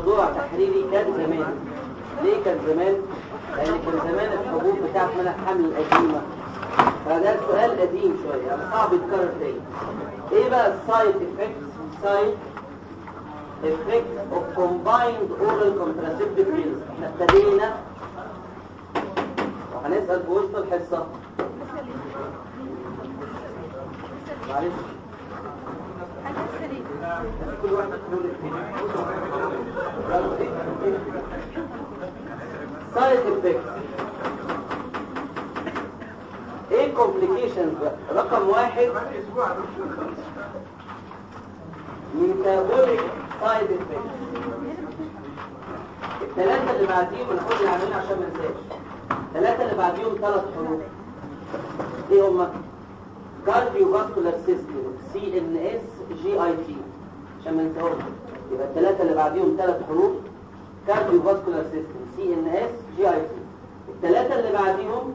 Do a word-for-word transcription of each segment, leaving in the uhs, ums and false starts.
موضوع تحريري كان زمان. ليه كان زمان؟ لان كان زمان الحبوب بتاعت منع الحمل القديمه، فده سؤال قديم شويه يعني صعب يتكرر تاني. ايه بقى السايد افكتس؟ سايد افكتس اوف كومبايند اورال كونتراسيبتيف بيلز. احنا ابتدينا وهنسال في وسط الحصه. معلش كل واحد يقول سايد افكتس. ايه كومبليكيشنز بقى؟ رقم واحد ميتابوليك سايد افكتس. الثلاثه اللي بعديهم الحروف اللي عاملينها عشان ما ننساش. الثلاثه اللي بعديهم ثلاث حروف. ايه هما؟ كارديوفاسكولار سيستم سي ان اس جي اي تي عشان ما ننساهمش. يبقى الثلاثه اللي بعديهم ثلاث حروف كارديوفاسكولار سيستم سي ان اس جي اي تي. الثلاثه اللي بعديهم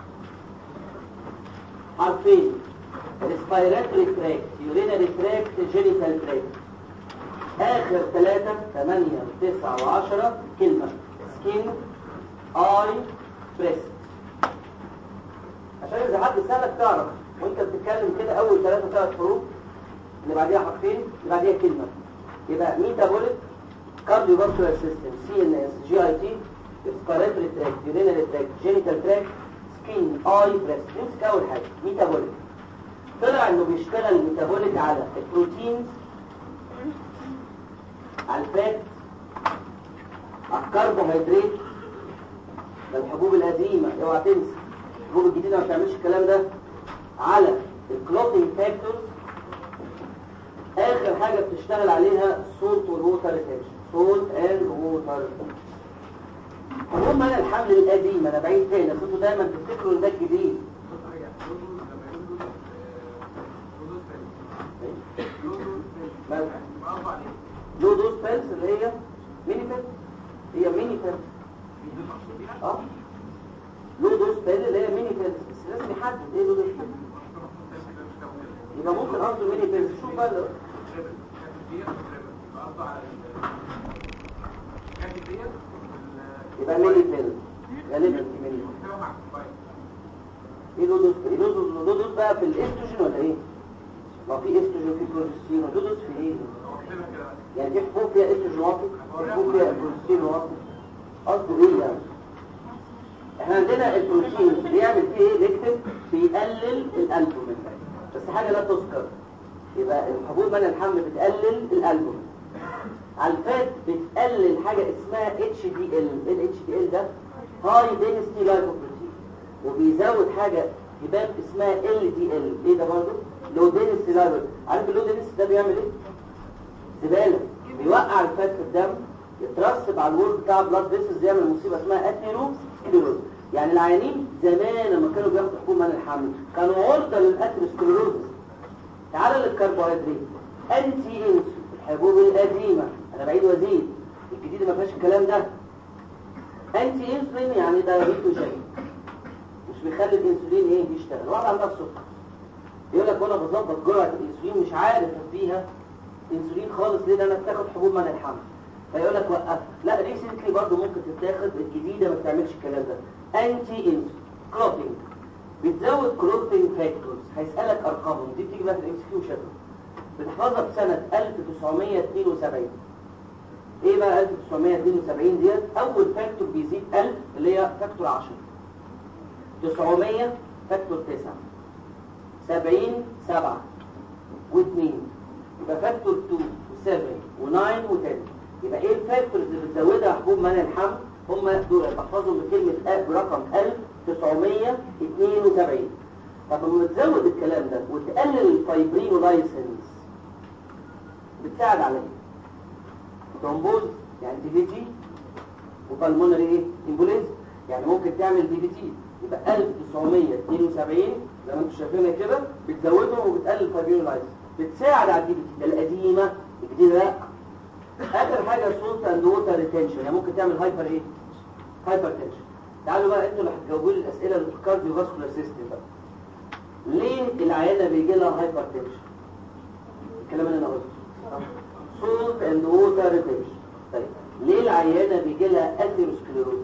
حرفين ريسبيراتوري تراكت يورينري تراكت جينيتال تراكت. اخر ثلاثه ثمانية وتسعة وعشرة كلمه سكين اي بريست. عشان اذا حد سالك تعرف وانت بتتكلم كده اول ثلاثه ثلاث حروف اللي بعديها حرفين اللي بعديها كلمه. يبقى ميتابوليك كارديوفاسكولار سيستم سي ان اس جي اي تي ريسبيراتوري تراكت يورينري تراكت جينيتال تراكت سكين اي بريست. نمسك اول حاجه ميتابوليك. طلع انه بيشتغل ميتابوليك على البروتينز، على الفات، على الكربوهيدرات. ده الحبوب القديمه اوعى تنسى. الحبوب الجديده ما بتعملش الكلام ده. على الكلوتينج فاكتورز. اخر حاجه بتشتغل عليها سولت والووتر ريتنشن. سولت اند ووتر. هم انا الحمل القديم انا بعيد تاني بس انتوا دايما تفتكروا ان ده الجديد. لو دوز بيلز اللي هي ميني بيلز. هي ميني بيلز. اه لو دوز بيلز اللي هي ميني بيلز بس لازم يحدد ايه لو دوز بيلز. يبقى ممكن قصده ميني بيلز. شوف بقى يبقى ميني بيلز غالبا في ميني. ايه لو دوز ايه لو دوز بقى في الاستروجين ولا ايه؟ ما في استروجين في بروجستيرون. لو دوز في ايه؟ يعني في حبوب فيها استروجين واطي حبوب فيها بروجستيرون واطي. قصده ايه يعني؟ احنا عندنا البروتين بيعمل فيه ايه؟ بيكتب بيقلل الالبومين بس حاجه لا تذكر. يبقى الحبوب منع الحمل بتقلل الالبومين. على الفات بتقلل حاجه اسمها اتش دي ال. الاتش دي ال ده هاي دينستي لايبوبروتين. وبيزود حاجه هباب اسمها ال دي ال. ايه ده برضه؟ لو دينستي لايبوبروتين. عارف اللو دينستي ده بيعمل ايه؟ زباله. بيوقع الفات في الدم يترسب على الورد بتاع بلاد فيسلز يعمل مصيبه اسمها اثيروسكليروز. يعني العيانين زمان لما كانوا بياخدوا حبوب منع الحمل كانوا عرضه للاثيروسكليروز. تعال للكربوهيدرات انتي انسولين الحبوب القديمه انا بعيد وازيد. الجديد ما فيهاش الكلام ده. انتي انسولين يعني ده هيتوجين مش بيخلي الانسولين ايه يشتغل. واحد عندها السكر يقول لك وانا بظبط جرعه الانسولين مش عارف اديها انسولين خالص. ليه؟ ده انا بتاخد حبوب منع الحمل. فيقول لك وقف. لا ريسنتلي برضه ممكن تتاخد. الجديده ما بتعملش الكلام ده. انتي انسولين كلوتينج بتزود كلوتينج فاكتورز. هيسالك ارقامهم دي بتيجي بقى في الاكس كيو شكل بتحفظها بسنه ألف وتسعمية اتنين وسبعين. ايه بقى ألف وتسعمية اتنين وسبعين ديت؟ اول فاكتور بيزيد ألف اللي هي فاكتور عشرة. تسعمية فاكتور تسعة. سبعين سبعة واثنين. يبقى فاكتور اتنين وسبعة وتسعة وعشرة. يبقى ايه الفاكتورز اللي بتزودها حبوب منع الحمل؟ هم دول بحفظهم بكلمه ا برقم ألف وتسعمية اتنين وسبعين. طب لما تزود الكلام ده وتقلل الفايبرينولايسنس بتساعد على ايه؟ ترومبوز يعني دي في تي وبالمونري ايه؟ امبوليز يعني ممكن تعمل دي في تي. يبقى ألف وتسعمية اتنين وسبعين زي ما انتم شايفينها كده بتزودهم وبتقلل الفايبرينولايسنس بتساعد على الدي في تي. ده القديمه. الجديده لا. اخر حاجه سولت اند ووتر ريتنشن يعني ممكن تعمل هايبر ايه؟ هايبر تنشن. تعالوا بقى انتوا اللي هتجاوبوا لي الاسئله اللي في الكارديوفاسكولار سيستم بقى. ليه العيانه بيجي لها هايبر تنشن؟ الكلام اللي انا قلته. سولت اند ووتر ريتنشن. طيب ليه العيانه بيجي لها اثيروسكليروز؟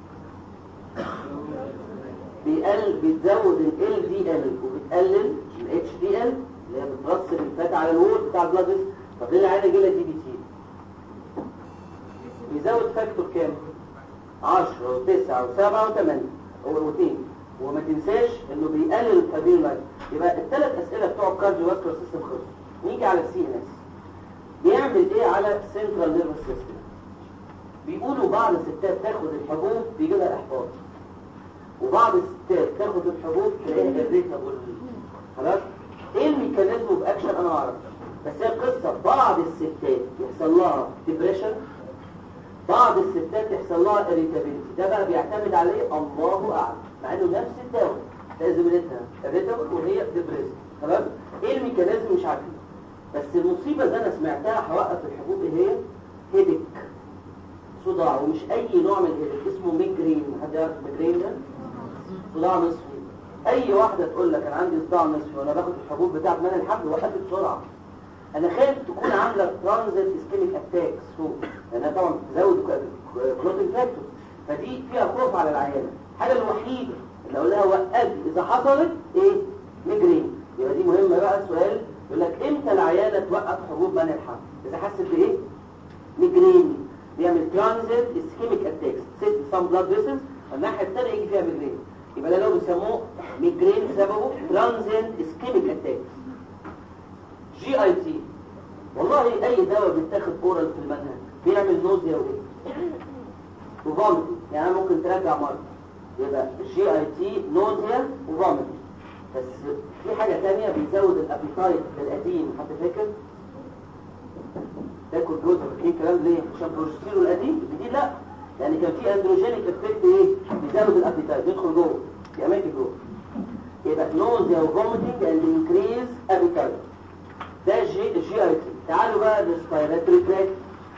بيقل بتزود ال دي ال وبتقلل ال اتش دي ال اللي هي بترسل الفات على الوول بتاع البلاد فيسل. طب ليه العيانه يجي لها دي بي تي؟ بيزود فاكتور كام؟ عشرة وتسعة وسبعة وثمانية واثنين. وما تنساش انه بيقلل الكابيل لايف. يبقى الثلاث اسئله بتوع الكارديو فاسكولار سيستم خلصوا. نيجي على السي ان اس. بيعمل ايه على السنترال نيرفس سيستم؟ بيقولوا بعض الستات تاخد الحبوب بيجي لها احباط، وبعض الستات تاخد الحبوب تلاقيها اريتابل. خلاص؟ ايه الميكانيزم اوف اكشن انا ما اعرفش، بس هي قصه بعض الستات يحصل لها ديبريشن، بعض الستات يحصل لها اريتابيلتي. ده بقى بيعتمد عليه الله اعلم، مع انه نفس الدواء لازم زميلتها اريتابل وهي ديبريس. خلاص؟ ايه الميكانيزم مش عارفين، بس المصيبه اللي انا سمعتها هوقف الحبوب ايه هي؟ هيدك، صداع. ومش اي نوع من الهيدك، اسمه ميجرين. حد يعرف ميجرين ده؟ صداع نصفي. اي واحده تقول لك انا عندي صداع نصفي وانا باخد الحبوب بتاعت منع الحمل وقفت بسرعه. انا خايف تكون عامله ترانزيت اسكيميك اتاكس فوق، لانها طبعا بتزود كلوتين فاكتور، فدي فيها خوف على العيانه. الحاجه الوحيده اللي اقول لها وقفي اذا حصلت ايه؟ ميجرين. يبقى دي مهمه. بقى السؤال يقول لك امتى العيانه توقف حبوب منع الحمل؟ اذا حست بايه؟ ميجرين. بيعمل ترانزيت اسكيميك اتاكس، ست سام بلاد فيسلز، والناحيه الثانيه يجي فيها ميجرين. يبقى ده لو بيسموه ميجرين سببه ترانزيت اسكيميك اتاكس. جي اي تي، والله اي دواء بيتاخد اورال في المنهج بيعمل نوزيا وايه؟ وفوميتنج. يعني ممكن تراجع مره يبقى جي اي تي نوزيا وفوميتنج. بس في حاجه ثانيه بيزود الابيتايت القديم. حد فاكر؟ تاكل جزء ايه الكلام ليه؟ عشان بروجستيرون القديم. الجديد لا، يعني كان في اندروجينيك افكت ايه؟ بيزود الابيتايت، يدخل جوه في اماكن جوه. يبقى نوزيا وفوميتنج اند انكريز ابيتايت. ده الجي الجي اي تي. تعالوا بقى الريسبيراتوري تراكت.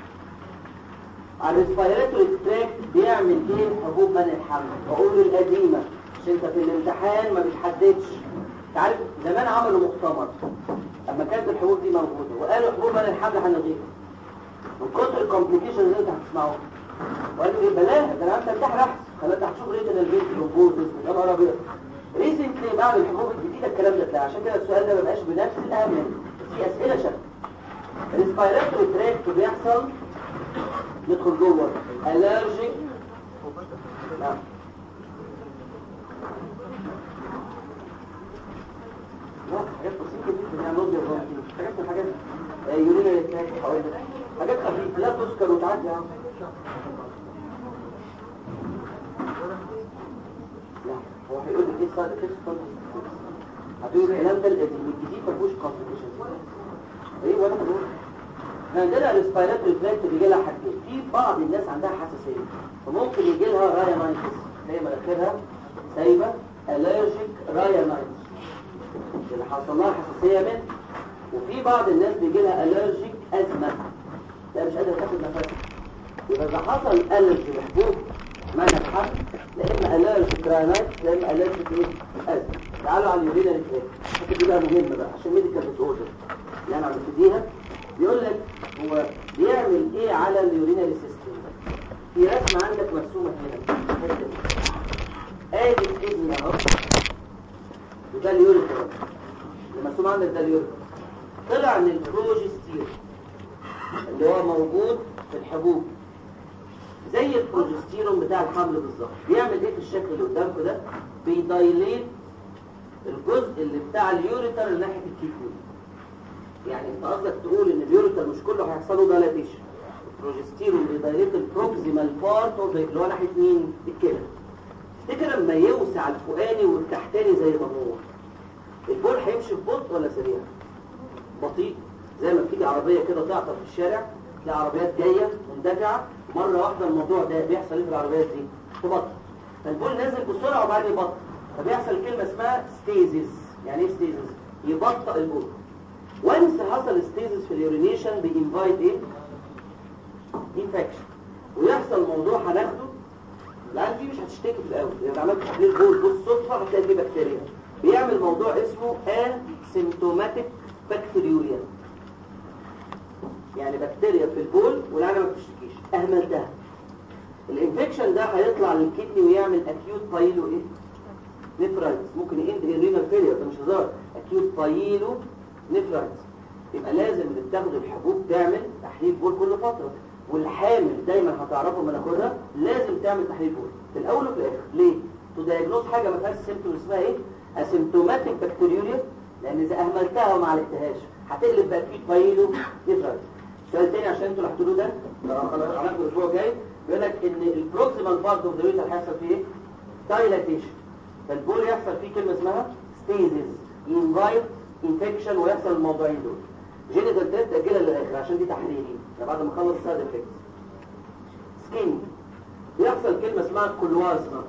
على الريسبيراتوري تراكت بيعمل ايه حبوب منع الحمل؟ بقول القديمه عشان انت في الامتحان ما بتحددش. تعرف زمان عملوا مؤتمر اما كانت الحبوب دي موجوده وقالوا حبوب منع الحمل هنلغيها من كتر الكومبليكيشنز اللي انت هتسمعوها. وقالوا ايه بلاها ده انا انت امتحان احسن، خلاص هتشوف ريتنال بيت ترومبوزس. يا نهار ابيض. ريسنتلي بعد الحبوب الجديده الكلام ده طلع. عشان كده السؤال ده ما بقاش بنفس الاهميه، في اسئله شكل. الريسبيراتوري تراكت بيحصل ندخل جوه الرجيك. نعم لا حاجات بسيطه جدا يعني نوزيا وفوميتنج، حاجات من الحاجات يورينال تراكت حوالي حاجات خفيفه لا تذكر وتعدي. يا عم لا هو هيقول لك ايه صار كده هتقول الكلام ده القديم الجديد ما فيهوش كومبليكيشنز. ايه ولا بقول احنا عندنا الريسبيراتوري تراكت بيجي لها حاجتين. في بعض الناس عندها حساسيه فممكن يجي لها راينايتس، هي مناخيرها سايبه، الرجيك راينايتس اللي حصل لها حساسيه منه. وفي بعض الناس بيجي لها الرجيك ازمه، لا مش قادره تاخد نفسها. يبقى اذا حصل الرجي لحبوب منع الحمل لا اما الرجيك راينايتس لا اما الرجيك ايه؟ ازمه. تعالوا على اليورينال تراكت. الحته دي بقى مهمه بقى عشان ميديكال ديس اوردر اللي انا ببتديها. بيقول لك هو بيعمل ايه على اليورينال سيستم. في رسمه عندك مرسومه هنا ادي الكدني اهو، وده اليوريثر اللي مرسوم عندك. ده اليوريثر طلع من البروجستيرون اللي هو موجود في الحبوب زي البروجستيرون بتاع الحمل بالظبط. بيعمل ايه في الشكل اللي قدامكم ده؟ بيدايليت الجزء اللي بتاع اليوريثر اللي ناحيه الكيفون. يعني انت قصدك تقول ان اليوريثر مش كله هيحصل له دايلاتيشن. البروجستيرون بيدايليت البروكسيمال بارت اوف اللي هو ناحيه مين؟ الكلى. تفتكر لما يوسع الفوقاني والتحتاني زي ما هو البول هيمشي في بطء ولا سريع؟ بطيء. زي ما بتيجي عربيه كده تعطل في الشارع تلاقي عربيات جايه مندفعه مره واحده. الموضوع ده بيحصل ايه في العربيات دي؟ تبطئ. فالبول نازل بسرعه وبعدين يبطئ، فبيحصل كلمه اسمها ستيزيس. يعني ايه ستيزيس؟ يبطئ البول. وانس حصل ستيزيس في اليورينيشن بينفايت ايه؟ انفكشن. ويحصل موضوع هناخده الان دي مش هتشتكي في الاول. لو عملت تحليل بول بالصدفه هتلاقي فيه بكتيريا. بيعمل موضوع اسمه اسيمتوماتيك بكتيريوريا. يعني بكتيريا في البول والعينه ما بتشتكيش، اهملتها. الانفكشن ده هيطلع للكدني ويعمل اكيوت بايلو ايه؟ نفرايتس، ممكن يند رينال فيلير، ده مش هزار، اكيوت بايلو نفرايتس. يبقى لازم اللي بتاخد الحبوب تعمل تحليل بول كل فتره، والحامل دايما هتعرفوا لما ناخدها لازم تعمل تحليل بول في الاول وفي الاخر. ليه؟ تو دايجنوز حاجه ما فيهاش سيمبتوم اسمها ايه؟ اسيمتوماتيك بكتيريوريا، لان اذا اهملتها وما عالجتهاش هتقلب بقى اكيوت بايلو نفرايتس. سؤال تاني عشان انتوا اللي هتقولوه ده خلاص هناخده الاسبوع الجاي، بيقول لك ان البروكسيمال بارت اوف ذا يوتر هيحصل فيه ايه؟ دايلاتيشن، فالبول يحصل فيه كلمه اسمها ستيزيس، ينفايت انفكشن، ويحصل الموضوعين دول. جينيتال تيست اجلها للاخر عشان دي تحليلي بعد ما اخلص السايد افكتس. سكين بيحصل كلمه اسمها كلوازما،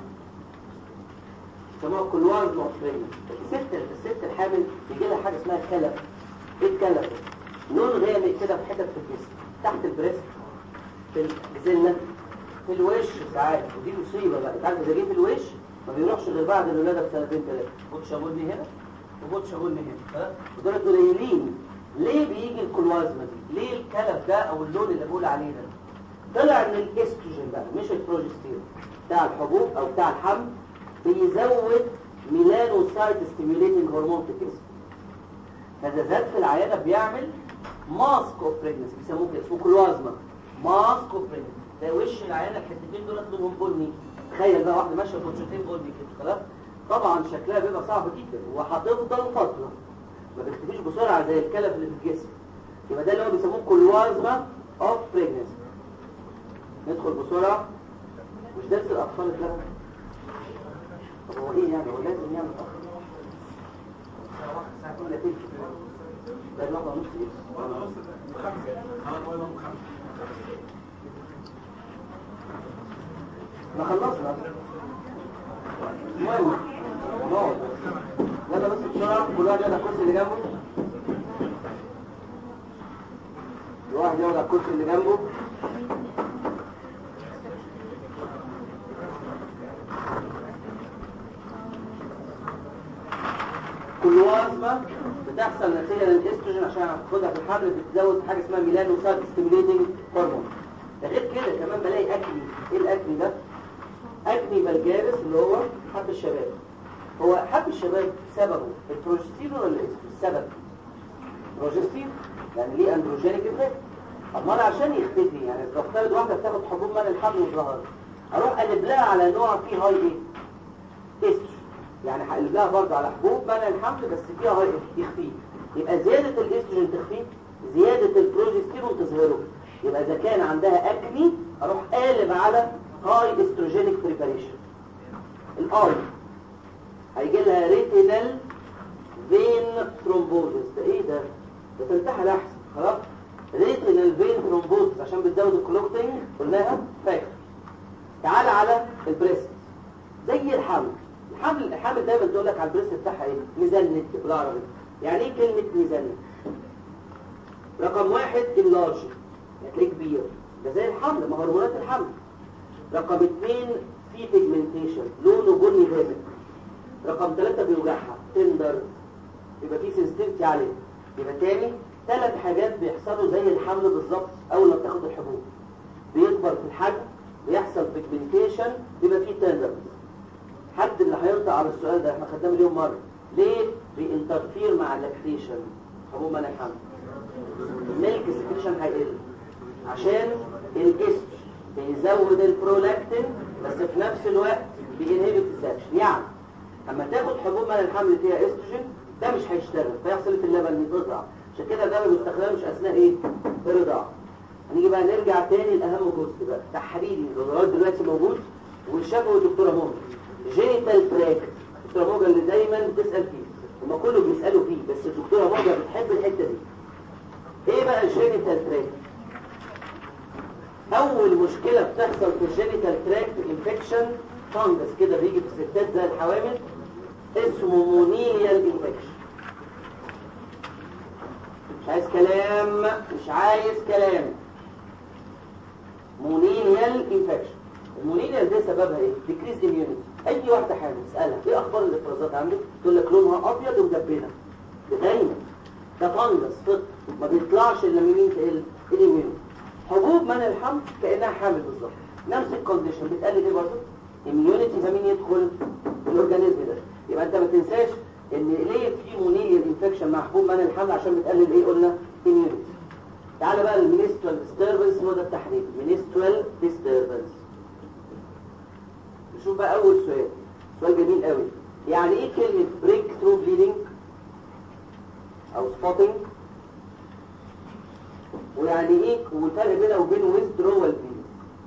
اسمها كلوازما اوف الست الست الحامل بيجي لها حاجه اسمها كلف. ايه الكلف؟ لون غامق كده في حتت في الجسم، تحت البريست، في الجزله، في الوش ساعات، ودي مصيبه بقى. انت عارف اذا جه في الوش ما بيروحش غير بعد الولاده بسنتين ثلاثه، بوتش ابولني هنا وبوتش ابولني هنا، ها ودول قليلين. ليه بيجي الكلوازما دي؟ ليه الكلف ده او اللون اللي بقول عليه ده؟ طلع ان الاستروجين بقى مش البروجستيرون بتاع الحبوب او بتاع الحمل بيزود ميلانوسايت ستيميوليتنج هرمون في الجسم. هذا زاد في العياده بيعمل ماسك اوف بريجنسي، بيسموه كده اسمه كلوازما ماسك اوف بريجنسي. ده وش العياده الحتتين دول لونهم بني، تخيل بقى واحده ماشيه بوتشتين بني كده خلاص. طبعا شكلها بيبقى صعب جدا وهتفضل فتره ما بتختفيش بسرعه زي الكلف اللي في الجسم. يبقى ده اللي هو بيسموه كلوازما اوف بريجنسي. ندخل بسرعه. مش درس الاطفال ده؟ طب هو ايه يعني؟ هو لازم يعمل اطفال ساعتين ولا تلت ده الوقت ونص ما خلصنا. المهم نقعد يلا بس بسرعه، كل واحد يقعد على الكرسي اللي جنبه، كل واحد يقعد على الكرسي اللي جنبه. كلوازما بتحصل نتيجه للاستروجين عشان هتاخدها في الحمل، بتزود حاجه اسمها ميلانوسايت ستيميوليتنج هرمون. ده غير كده كمان بلاقي اكني. ايه الاكني ده؟ اكني فالجارس اللي هو حب الشباب. هو حب الشباب سببه البروجستيرون ولا السبب؟ بروجستيرون، يعني ليه اندروجينيك افكت. امال عشان يختفي يعني افترض واحده بتاخد حبوب من الحمل وظهرت، اروح اقلب لها على نوع فيه هاي ايه؟ استروجين، يعني هقلب لها برضه على حبوب منع الحمل بس فيها هاي يخفيه. يبقى زياده الاستروجين تخفيه، زياده البروجستيرون تظهره. يبقى اذا كان عندها اكني اروح قالب على هاي استروجينيك بريباريشن. الاي هيجي لها ريتينال فين ثرومبوزس. ده ايه ده؟ ده تنتحل احسن خلاص. ريتينال فين ثرومبوزس عشان بتزود الكلوكتنج قلناها فاكر. تعال على البريست زي الحمل. الحمل الحمل دايما تقول لك على البريست بتاعها ايه؟ ميزانت بالعربي. يعني ايه كلمه ميزانت؟ رقم واحد اللارج هتلاقيه كبير، ده زي الحمل، ما هرمونات الحمل. رقم اثنين في بيجمنتيشن لونه بني غامق. رقم ثلاثة بيوجعها تندر، يبقى في سنسيتيفيتي عليه. يبقى تاني ثلاث حاجات بيحصلوا زي الحمل بالظبط اول ما بتاخد الحبوب. بيكبر في الحجم، بيحصل بيجمنتيشن، بيبقى في تندر. حد اللي هيرضى على السؤال ده احنا خدناه مليون مره. ليه بينترفير مع اللاكتيشن حبوب منع الحمل؟ الميلك سكريشن هيقل عشان الاستروجين بيزود البرولاكتين بس في نفس الوقت بينهبت السكشن. يعني اما تاخد حبوب منع الحمل فيها استروجين ده مش هيشتغل فيحصل في اللبن يتقطع. عشان كده ده ما بيستخدمش اثناء ايه؟ الرضاعه. هنيجي بقى نرجع تاني لاهم جزء بقى تحليلي لغايه دلوقتي موجود وشافه الدكتوره موجه جينيتال تراكت. الدكتوره موجه اللي دايما بتسال فيه هما كله بيسالوا فيه بس الدكتوره موجه بتحب الحته دي. ايه بقى الجينيتال تراكت؟ اول مشكله بتحصل في الجينيتال تراكت انفكشن فانجس كده بيجي في الستات زي الحوامل اسمه مونيليال انفكشن. مش عايز كلام مش عايز كلام مونيليال انفكشن. المونيليال ده سببها ايه؟ ديكريز اميونيتي. اي واحده حامل تسالها ايه اخبار الافرازات عندك تقول لك لونها ابيض ومدبنه دايما. ده فانجس فطر ما بيطلعش الا من مين تقل؟ الاميونيتي. حبوب منع الحمل كانها حامل بالظبط، نفس الكونديشن بتقلل ايه برضه؟ اميونيتي. فمين يدخل الاورجانيزم ده؟ يبقى انت ما تنساش ان ليه في مونيليال انفكشن مع حبوب منع الحمل؟ عشان بتقلل ايه؟ قلنا اميونيتي. تعالى بقى المينسترال ديستربنس، هو ده التحديد، مينسترال ديستربنس. نشوف بقى اول سؤال، سؤال جميل قوي. يعني ايه كلمه بريك ثرو بليدنج او سبوتنج؟ ويعني ايه والفرق بينه وبين ويزدرول بليدنج؟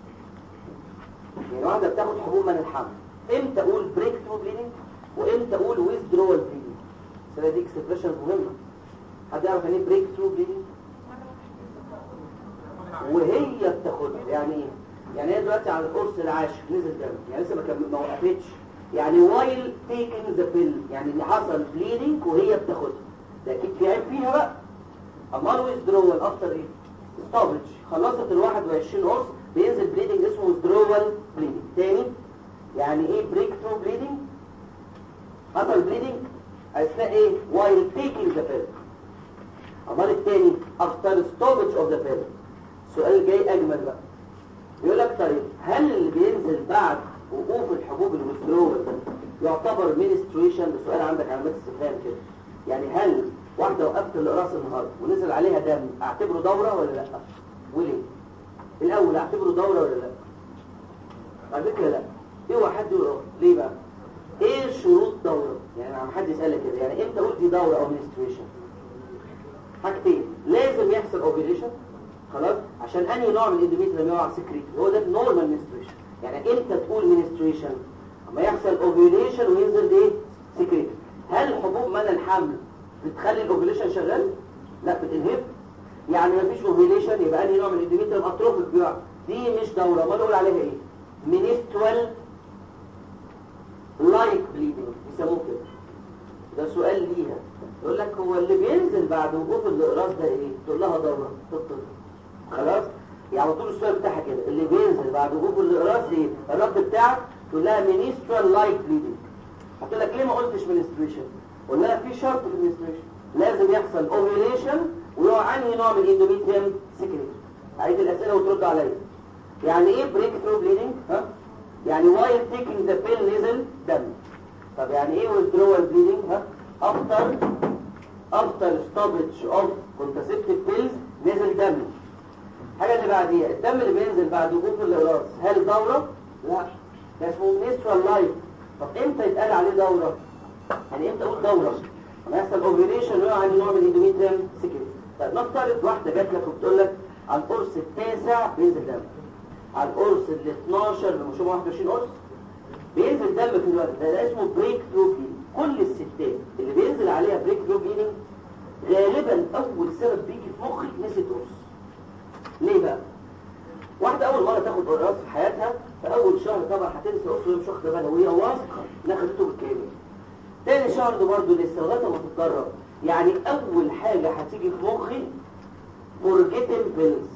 يعني واحده بتاخد حبوب من الحمل، امتى اقول بريك ثرو بليدنج وامتى اقول ويزدرول بليدنج؟ السنه دي اكسبريشن مهمه. حد يعرف يعني ايه بريك ثرو بليدنج؟ وهي بتاخدها يعني ايه؟ يعني هي دلوقتي على القرص العاشر نزل دم، يعني لسه ما كم... ما وقفتش، يعني وايل تيكينج ذا بيل، يعني اللي حصل بليدنج وهي بتاخدها، ده اكيد في عيب فيها بقى. امال ويزدرول اكتر ايه؟ ستوبج، خلصت ال واحد وعشرين قرص بينزل بليدنج اسمه ويزدرول بليدنج. تاني يعني ايه بريك ثرو بليدنج؟ حصل بليدنج اثناء ايه؟ وايل تيكينج ذا بيل. امال التاني افتر ستوبج اوف ذا بيل. السؤال جاي اجمل بقى، يقول لك طيب هل اللي بينزل بعد وقوف الحبوب الويزدرول يعتبر مينستريشن؟ ده سؤال عندك علامات استفهام كده. يعني هل واحده وقفت الاقراص النهارده ونزل عليها دم اعتبره دوره ولا لا؟ وليه؟ الاول اعتبره دوره ولا لا؟ على فكره لا. اوعى حد يقول ليه بقى؟ ايه شروط دوره؟ يعني لما حد يسالك كده يعني امتى اقول دي دوره او مينستريشن؟ حاجتين، لازم يحصل اوفيليشن خلاص، عشان انهي نوع من الاندوميتريوم يقع سكريت، هو ده النورمال مينستريشن. يعني امتى تقول مينستريشن؟ اما يحصل اوفيليشن وينزل ايه؟ سكريت. هل حبوب منع الحمل بتخلي الاوفيليشن شغال؟ لا، بتنهب. يعني مفيش اوفيليشن يبقى انهي نوع من الاندوميتريوم اتروفيك بيقع، دي مش دوره. ما نقول عليها ايه؟ مينسترال لايك بليدنج بيسموه كده. ده سؤال ليها، يقول لك هو اللي بينزل بعد وقوف الاقراص ده ايه؟ تقول لها دوره تطلع خلاص. يعني طول السؤال بتاعها كده، اللي بينزل بعد وقوف الاقراص ايه؟ الرد بتاعك تقول لها مينسترال لايك بليدنج. هتقول لك ليه ما قلتش مينستريشن؟ قلنا لها في شرط في المينستريشن، لازم يحصل اوفيليشن ويقع انهي نوع من الاندوميتريوم سكريت. عيد الاسئله وترد عليا. يعني ايه بريك ثرو بليدنج؟ ها؟ يعني وايل تيكينج ذا بيل نزل دم. طب يعني ايه ويزدرول بليدنج؟ ها؟ افتر افتر ستوبج اوف كونتراسيبتيف بيلز نزل دم. الحاجه اللي بعديها الدم اللي بينزل بعد وقوف الاقراص، هل دوره؟ لا، ده اسمه مينسترال لايف. طب امتى يتقال عليه دوره؟ يعني امتى اقول دوره؟ لما يحصل اوفيليشن ويقع عندي نوع من الاندوميتريوم سكريت. طب نفترض واحده جات لك وبتقول لك على القرص التاسع بينزل دم، على القرص ال اتناشر بمشروع واحد وعشرين قرص بينزل دم في الوقت ده، ده اسمه بريك ثرو بليدنج. كل الستات اللي بينزل عليها بريك ثرو بليدنج غالبا اول سبب بيجي في مخك نسيت قرص. ليه بقى؟ واحده اول مره تاخد قرص في حياتها، في اول شهر طبعا هتنسى قرص وهي مش واخده بالها وهي واثقه انها خدته بالكامل. تاني شهر ده برضه لسه لغايه ما تتجرب. يعني اول حاجه هتيجي في مخي فورجيتنج بيلز.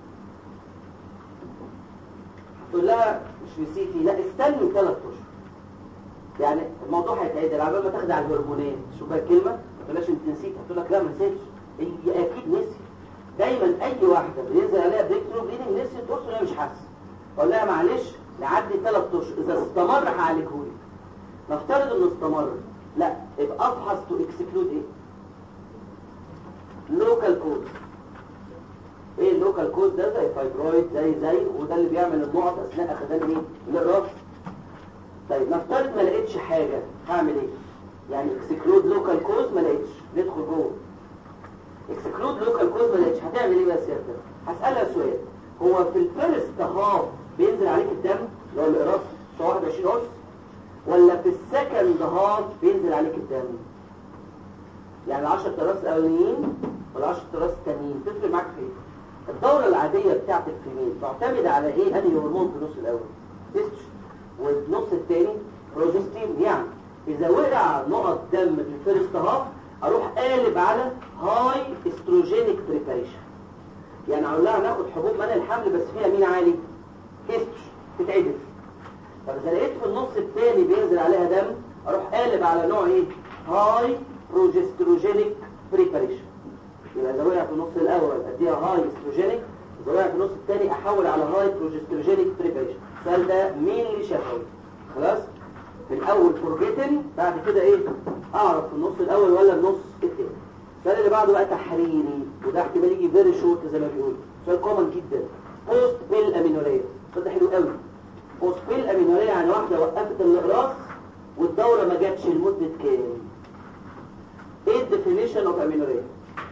تقول لها مش نسيتي؟ لا استني ثلاث اشهر. يعني الموضوع هيتعدل على ما تاخد على الهرمونات. شوف بقى الكلمه، ما تقولهاش انت نسيت، هتقول لك لا ما نسيتش، هي اكيد نسي. دايما اي واحده بينزل عليها بريك ثرو بليدنج نسيت قرص وهي مش حاسه، اقول لها معلش نعدي ثلاث اشهر، اذا استمر هعالجهولك. نفترض انه استمر، لا يبقى افحص تو اكسكلود ايه؟ لوكال كوز. ايه اللوكال كوز ده؟ زي فايبرويد، زي زي وده اللي بيعمل النقط اثناء اخذان ايه؟ الاقراص. طيب نفترض ما لقيتش حاجه، هعمل ايه؟ يعني اكسكلود لوكال كوز ما لقيتش، ندخل جوه. اكسكلود لوكال كوز ما لقيتش، هتعمل ايه بقى يا سيادتك؟ هسالها سؤال، هو في الفيرست هاف بينزل عليك الدم اللي هو الاقراص واحد وعشرين قرص، ولا في السكند هاف بينزل عليك الدم؟ يعني العشر اقراص الاولانيين ولا العشر اقراص الثانيين تفرق معاك في ايه؟ الدوره العاديه بتاعت الفيميل تعتمد على ايه؟ انهي هرمون في النص الاول؟ استروجين، والنص الثاني بروجستين. يعني اذا وقع نقط دم في الفيرست هاف اروح قالب على هاي استروجينيك بريباريشن. يعني اقول لها ناخد حبوب منع الحمل بس فيها مين عالي؟ استروجين، تتعدل. طب اذا لقيت في النص الثاني بينزل عليها دم اروح قالب على نوع ايه؟ هاي بروجستروجينيك بريباريشن. يبقى اذا وقع في النص الاول اديها هاي استروجينيك، اذا وقع في النص الثاني احول على هاي بروجستروجينيك بريبريشن. السؤال ده مين اللي شافه؟ خلاص في الاول فورجيتن، بعد كده ايه اعرف في النص الاول ولا النص الثاني. السؤال اللي بعده بقى تحريري، وده احتمال يجي فيري شورت زي ما بيقولوا، سؤال كومن جدا. بوست بيل امينوريا، السؤال ده حلو قوي. بوست بيل امينوريا يعني واحده وقفت الاقراص والدوره ما جاتش لمده كام؟ ايه الديفينيشن اوف امينوريا؟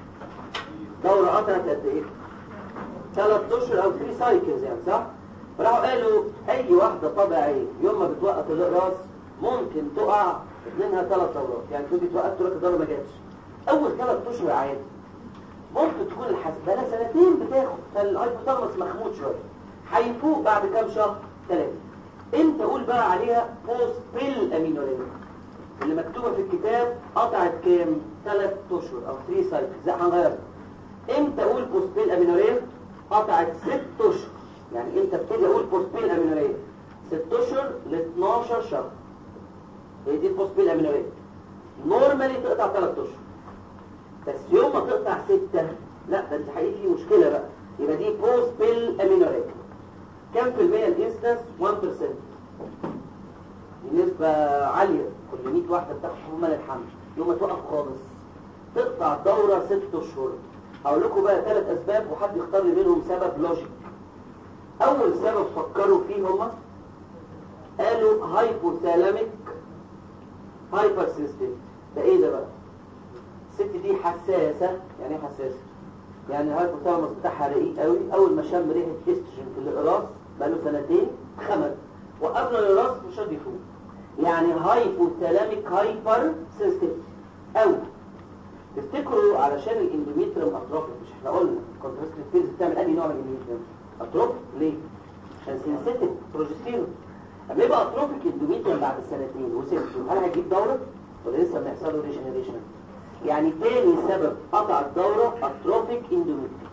دوره قطعت قد ايه؟ ثلاث اشهر او ثلاث سايكلز يعني، صح؟ فراحوا قالوا اي واحده طبيعيه يوم ما بتوقف الاقراص ممكن تقع منها ثلاث دورات، يعني تيجي توقف تقول لك الدوره ما جاتش. اول ثلاث اشهر عادي، ممكن تكون الحسبه سنتين بتاخد، فالهايبوثالاموس مخمود شويه، هيفوق بعد كام شهر؟ ثلاثه. امتى اقول بقى عليها بوست بيل امينوريا؟ اللي مكتوبه في الكتاب قطعت كام؟ ثلاث اشهر او ثلاث سايكلز. لا هنغيرها. امتى اقول بوست بيل امينوريا؟ قطعت ست اشهر. يعني امتى ابتدي اقول بوست بيل امينوريا؟ ست اشهر ل اتناشر شهر. هي دي البوست بيل امينوريا. نورمالي تقطع ثلاث اشهر، بس يوم ما تقطع ستة لا ده انت حقيقي في مشكله بقى، يبقى دي بوست بيل امينوريا. كم في المية الانسنس؟ واحد بالمية. دي نسبه عاليه، كل مية واحده بتاخد حبوب منع الحمل. يوم ما توقف خالص تقطع الدوره ست اشهر. هقول لكم بقى ثلاث اسباب وحد يختار لي منهم سبب لوجيك. اول سبب فكروا فيه هما قالوا هايبوثالاميك هايبر سيستم. ده ايه ده بقى؟ الست دي حساسه. يعني ايه حساسه؟ يعني الهايبوثالاموس بتاعها رقيق قوي، اول ما شم ريحه استروجين في الاقراص بقى له سنتين خمد، وقبل الاقراص مش راضي يفوق. يعني هايبوثالاميك هايبر سيستم. او تفتكروا علشان الاندوميتريوم اتروفيك، مش احنا قلنا كونتراستيف فيز بتعمل اي نوع من الاندوميتريوم؟ اتروفيك. ليه؟ عشان سنسيتيف بروجستيرون. اما يبقى اتروفيك اندوميتريوم بعد سنتين وسنتين، هل هيجيب دوره ولا لسه بيحصل له ريجنريشن؟ يعني تاني سبب قطع الدوره اتروفيك اندوميتريوم.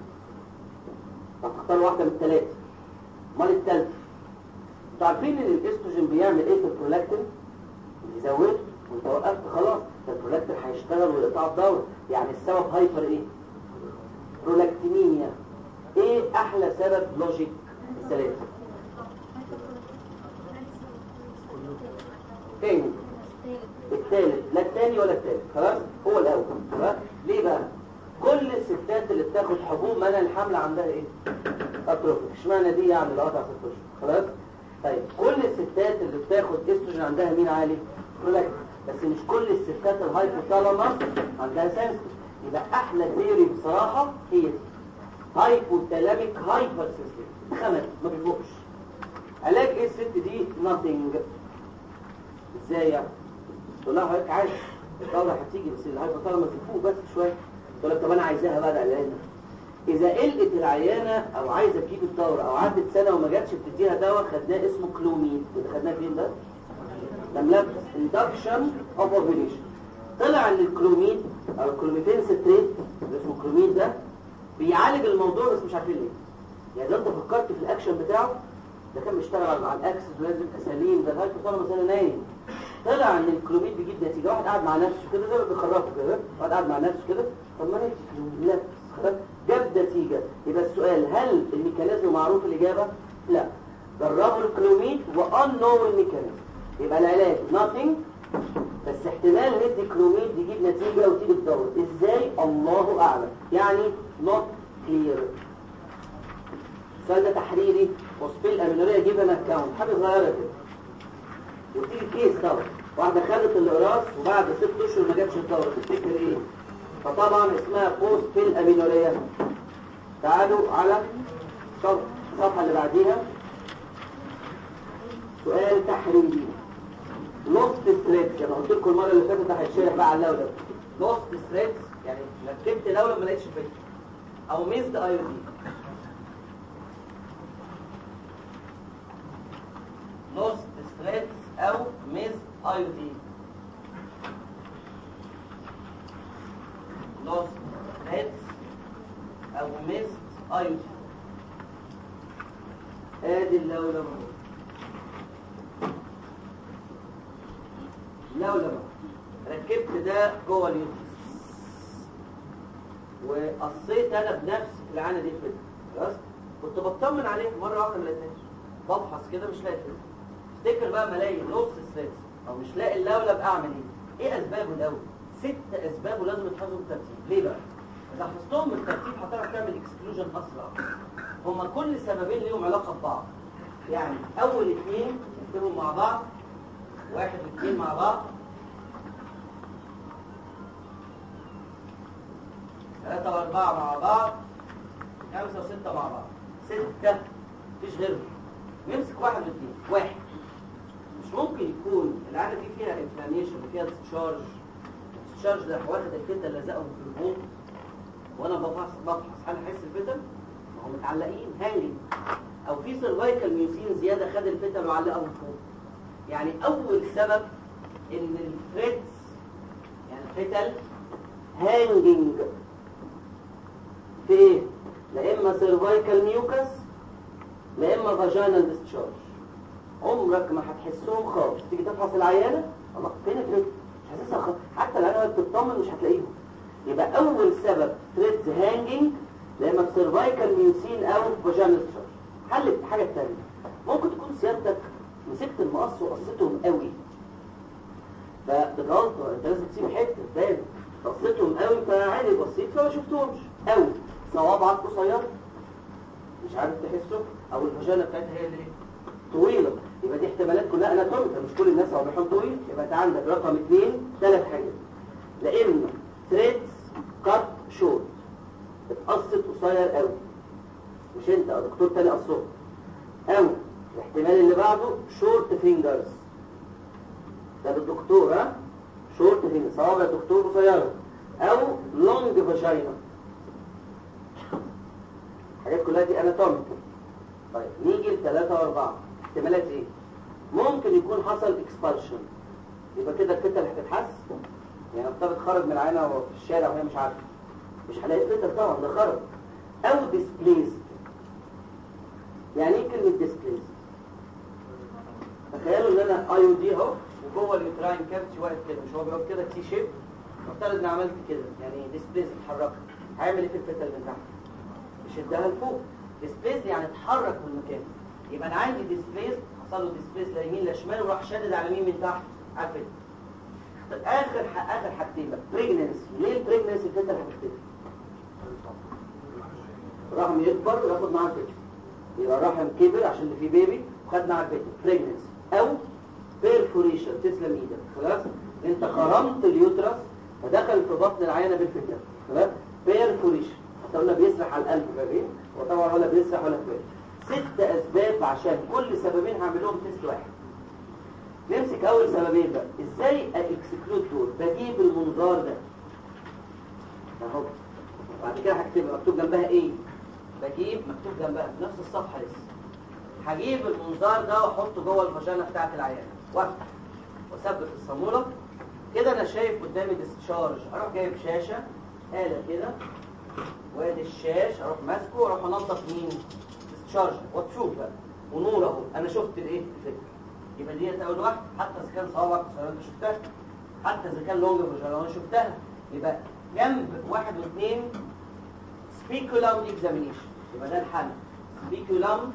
هتختار واحده من الثلاثه. امال الثالثه؟ انتوا عارفين ان الاستروجين بيعمل ايه في البرولاكتين؟ بيزوده، وانت وقفت خلاص البرولاكتين هيشتغل ويقطع الدوره. يعني السبب هايبر ايه؟ برولاكتينيميا. ايه احلى سبب لوجيك؟ الثلاثه. تاني الثالث، لا الثاني ولا الثالث، خلاص هو الاول. خلاص ليه بقى؟ كل الستات اللي بتاخد حبوب منع الحمل عندها ايه؟ اتروفيك. اشمعنى دي يعني اللي قطع ست اشهر؟ خلاص طيب كل الستات اللي بتاخد استروجين عندها مين عالي؟ برولاكتين. بس مش كل الستات الهايبوثالاموس عندها سنسيتيف. يبقى احلى ثيوري بصراحه هي دي، هايبوثالاميك هايبر سيستم. خمس ما بيفوقش. علاج ايه الست دي؟ ناثينج. ازاي يعني؟ تقول لها حضرتك عايز الدوره هتيجي بس الهايبوثالاموس يفوق بس شويه. تقول لك طب انا عايزاها بقى العيانه. اذا قلقت العيانه او عايزه تجيب الدوره او عدت سنه وما جاتش بتديها دواء خدناه اسمه كلوميد. اللي خدناه فين ده؟ لملابس اندكشن اوف اوفيليشن. طلع ان الكلوميد او الكلوميفين ستريت اللي اسمه كلوميد ده بيعالج الموضوع، بس مش عارفين ليه. يعني لو انت فكرت في الاكشن بتاعه ده كان بيشتغل على الاكسس ولازم سليم، ده الهايبوثالاموس انا نايم. طلع ان الكلوميد بيجيب نتيجه. واحد قاعد مع نفسه كده زي ما بيخرجوا كده، واحد قاعد مع نفسه كده، طب ما نكتب كلوميد لا خلاص جاب نتيجه. يبقى السؤال هل الميكانيزم معروف؟ الاجابه لا. جربوا الكلوميد وان نو الميكانيزم. يبقى العلاج nothing، بس احتمال ندي كلوميد يجيب نتيجه وتيجي الدوره. ازاي؟ الله اعلم. يعني not clear. السؤال ده تحريري. وصفين امينوريا جيب انا اكونت حاجه صغيره كده وتيجي كيس طبعا واحده خدت الاقراص وبعد ست اشهر ما جابش الدوره، تفتكر ايه؟ فطبعا اسمها بوست بيل امينوريا. تعالوا على الصفحه اللي بعديها. سؤال تحريري. لوست ثريدز. انا قلت لكم المره اللي فاتت هيتشرح بقى على اللولب. لوست ثريدز يعني ركبت لولب ما لقيتش فيه، او ميزد ايودين. لوست ثريدز او ميزد ايودين. لوست ثريدز او ميزد ايودين. ادي اللولب. لولب ركبت ده جوه اليوتيوب. وقصيت انا بنفسي العانه دي فين خلاص، كنت بطمن عليه مره واحده ما لقيتهاش، بفحص كده مش لاقي فين. افتكر بقى ما الاقي نص ثريدز او مش لاقي اللولب، اعمل ايه؟ ايه اسبابه الاول؟ ست اسبابه لازم تحفظهم بالترتيب. ليه بقى؟ اذا حفظتهم بالترتيب هتعرف تعمل اكسكلوجن اسرع. هما كل سببين ليهم علاقه ببعض، يعني اول اثنين نكتبهم مع بعض، واحد واثنين مع بعض، ثلاثة وأربعة مع بعض، خمسة وستة مع بعض، ستة مفيش غيرهم. نمسك واحد واثنين. واحد، مش ممكن يكون العادة دي فيها انفلاميشن وفيها ديسشارج، الديسشارج ده واخد الفتة اللي لزقهم في البوط، وانا بفحص بفحص هل احس الفتة؟ ما هم متعلقين هانجنج، او في سيرفايكال ميوسين زيادة خد الفتة وعلقهم فوق. يعني اول سبب ان الفريتس يعني الفتل هانجنج في ايه؟ لا اما سيرفايكال ميوكس لا اما فاجينال ديسشارج. عمرك ما هتحسهم خالص. تيجي تفحص العيانه الله فين الفريتس؟ مش حاسسها خالص، حتى العيانه بتطمن مش هتلاقيهم. يبقى اول سبب فريتس هانجنج لا اما سيرفايكال ميوسين او فاجينال ديسشارج. حل الحاجه الثانيه، ممكن تكون سيادتك مسكت المقص وقصتهم قوي، فبالغلطه انت لازم تسيب حته تاني، قصتهم قوي فعادي بسيط فما شفتهمش، او صوابعك قصيره مش عارف تحسه، او الفاجينا بتاعتها هي اللي طويله. يبقى دي احتمالات كلها اناتوميكال، مش كل الناس صوابعهم طويل. يبقى انت عندك رقم اثنين ثلاث حاجات، لا اما ثريدز كات شورت اتقصت قصير قوي مش انت او دكتور تاني قصهم، او الاحتمال اللي بعده شورت فينجرز، ده الدكتور ها شورت فينجرز صوابع الدكتور قصيره، او لونج فاجينا. الحاجات كلها دي اناتوميكال. طيب نيجي لثلاثة وأربعة. احتمالات ايه؟ ممكن يكون حصل اكسبالشن، يبقى كده الفتة اللي هتتحس يعني افترض خرج من العينة في الشارع وهي مش عارفة، مش هلاقي الفتة طبعا ده خرج. او ديسبليزد. يعني ايه كلمة ديسبليزد؟ تخيلوا ان انا اي او دي اهو وجوه اليوتراين كافيتي واقف كده، مش هو بيقف كده تي شيب، افترض اني عملت كده يعني ديسبليزد اتحركت، هعمل ايه في الفتة اللي من تحت؟ يشدها لفوق. ديسبليس يعني اتحرك من مكانه. يبقى انا عندي ديسبليس حصل له ديسبليس لا يمين لا شمال وراح شادد على مين من تحت على الفتة. طب اخر اخر حاجتين بقى بريجننسي. ليه البريجننسي الفتة اللي هتختفي؟ الرحم يكبر وياخد معاه الفتة، يبقى الرحم كبر عشان اللي فيه بيبي وخد معاه الفتة بريجننسي. او بيرفوريشن، تسلم ايدك خلاص انت خرمت اليوترس فدخل في بطن العينه بالفتة خلاص بيرفوريشن. قلنا بيسرح على القلب فاهمين؟ وطبعا ولا بيسرح ولا كبير. ست اسباب عشان كل سببين هعمل لهم تيست واحد. نمسك اول سببين بقى، ازاي اكسكلود دول؟ بجيب المنظار ده اهو، بعد كده هكتب مكتوب جنبها ايه؟ بجيب مكتوب جنبها في نفس الصفحه لسه. هجيب المنظار ده واحطه جوه الفاجينا بتاعت العيانه وافتح واثبت الصاموله كده. انا شايف قدامي ديسشارج، اروح جايب شاشه آلة كده وادي الشاش، اروح ماسكه واروح انضف مين؟ ديسشارج وتشوف بقى ونور اهو انا شفت الايه؟ الفكره. يبقى ديت اول واحده، حتى اذا كان صوابعك قصيره انت شفتها، حتى اذا كان لونج فاجينا انا شفتها. يبقى جنب واحد واثنين سبيكولام اكزامينيشن، يبقى ده الحل سبيكولام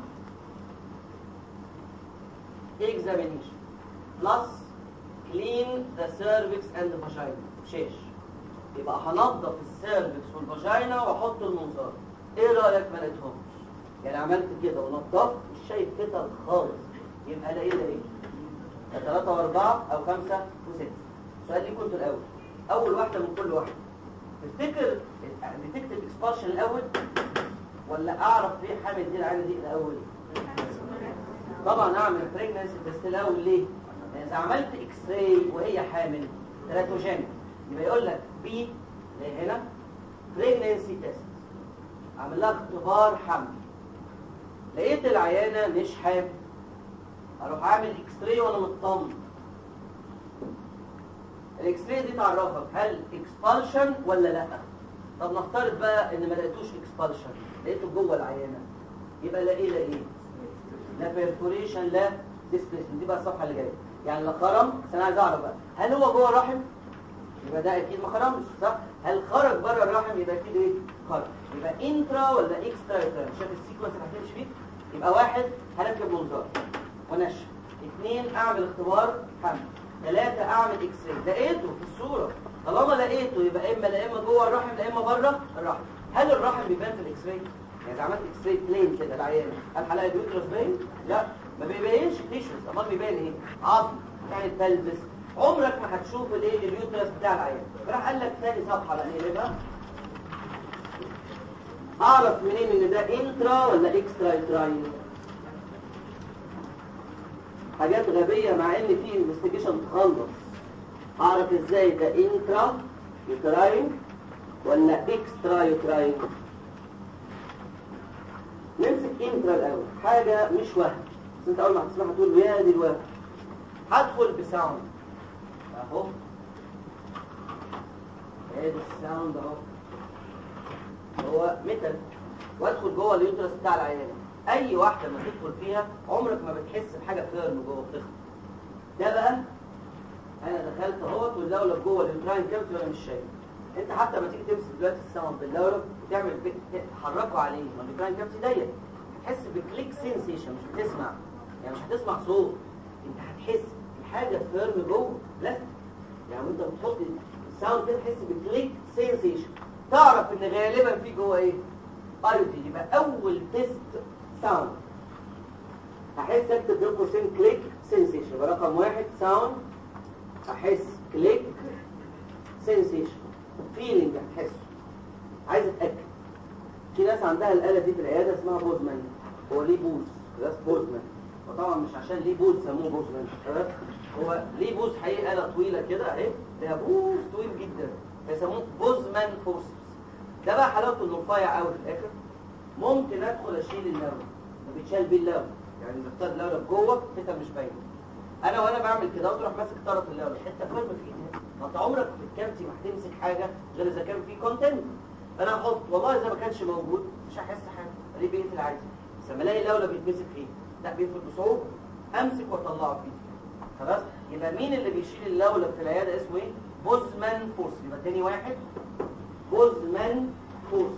اكزامينيشن بلس كلين ذا سيرفكس اند فاجينا شاش. يبقى هنضف السيرفكس والفاجينا واحط المنظار. ايه رايك ما لقيتهمش؟ يعني عملت كده ونضفت مش شايف فتل خالص، يبقى ده ايه ده ايه؟ ده ثلاثة واربعة او خمسة وستة. السؤال ليكم انتوا الاول، اول واحده من كل واحده. تفتكر نتيجه الاكسبالشن الاول ولا اعرف ليه حامل دي العينه دي الاول؟ طبعا اعمل بريجننسي تيست الاول. ليه؟ لان اذا عملت اكس راي وهي حامل تراتوجينيك يبقى يقول لك بي اللي هنا بريجننسي تيست، اعمل لها اختبار حمل. لقيت العيانه مش حامل، اروح اعمل اكس راي وانا مطمن. الاكس راي دي تعرفك هل اكسبالشن ولا لا. طب نفترض بقى ان ما لقيتوش اكسبالشن، لقيته جوه العيانه، يبقى لا ايه لا ايه؟ لا بيرفوريشن لا ديسبليسمنت. دي بقى الصفحه اللي جايه، يعني لا خرم. بس انا عايز اعرف بقى هل هو جوه الرحم يبقى ده اكيد ما خرجش صح. هل خرج بره الرحم؟ يبقى اكيد ايه؟ خرج. يبقى انترا ولا اكسترا يوتراين؟ شايف السيكونس اللي هتمشي بيه؟ يبقى واحد هركب منظار ونشف، اثنين اعمل اختبار حمل، ثلاثة اعمل اكس راي. لقيته في الصورة، طالما لقيته يبقى اما لا اما جوه الرحم لا اما بره الرحم. هل الرحم بيبان في الاكس راي؟ يعني اذا عملت اكس راي بلين كده العيان هل هلاقي اليوترس باين؟ لا ما بيبينش تيشوز، امال بيبان ايه؟ عظم يعني البلفس. عمرك ما هتشوف الايه اليوترس بتاع العيان. فراح قال لك ثاني صفحه بقى نقلبها، اعرف منين ان ده انترا ولا اكسترا يوتراين؟ حاجات غبيه مع ان في انفستيجيشن تخلص. اعرف ازاي ده انترا يوتراين ولا اكسترا يوتراين؟ نمسك انترا الاول، حاجه مش وهم، بس انت اول ما هتسمعها تقول يا دي الوهم. هدخل بساوند اهو، ادي الساوند اهو، هو ميتال، وادخل جوه اليوترس بتاع العيان. اي واحده ما تدخل فيها عمرك ما بتحس بحاجه فيرم جوه بتخبط. ده بقى انا دخلت اهوت واللولب جوه اليوتراين كامتي وانا مش شايف. انت حتى لما تيجي تمسك دلوقتي الساوند باللولب وتعمل تحركه عليه اليوتراين كامتي ضيق، هتحس بكليك سينسيشن، مش هتسمع يعني مش هتسمع صوت، انت هتحس بحاجه فيرم جوه بلاستيك. يعني انت بتحط الساوند كده تحس بكليك سينسيشن، تعرف ان غالبا في جوه ايه؟ ايودي. يبقى اول تيست ساوند هحس اكتب بين قوسين كليك سينسيشن. يبقى رقم واحد ساوند، احس كليك سينسيشن، فيلينج هتحسه. عايز اتاكد. في ناس عندها الاله دي في العياده اسمها بوزمان. هو ليه بوز؟ ده بوزمان، وطبعا مش عشان ليه بوز سموه بوزمان، هو ليه بوز حقيقه آلة طويله كده اهي، ليها بوز طويل جدا فيسموه بوزمان فورسز. ده بقى حلاوته انه رفيع قوي في الاخر. ممكن ادخل اشيل اللولب، ما بيتشال بيه اللولب، يعني اذا اختار اللولب جوه حته مش باينه. انا وانا بعمل كده وتروح ماسك طرف اللولب، حته فيرم في ايدي. ما انت عمرك في الكامتي ما هتمسك حاجه غير اذا كان في كونتنت. انا هحط والله اذا ما كانش موجود مش هحس حاجه، ليه بيقفل عادي. بس لما الاقي اللولب بيتمسك فيه لا بيقفل بصعوبه، امسك واطلعه في ايدي. خلاص. يبقى مين اللي بيشيل اللولب في العياده اسمه ايه؟ بوزمان فورس. يبقى تاني واحد بوزمان فورس.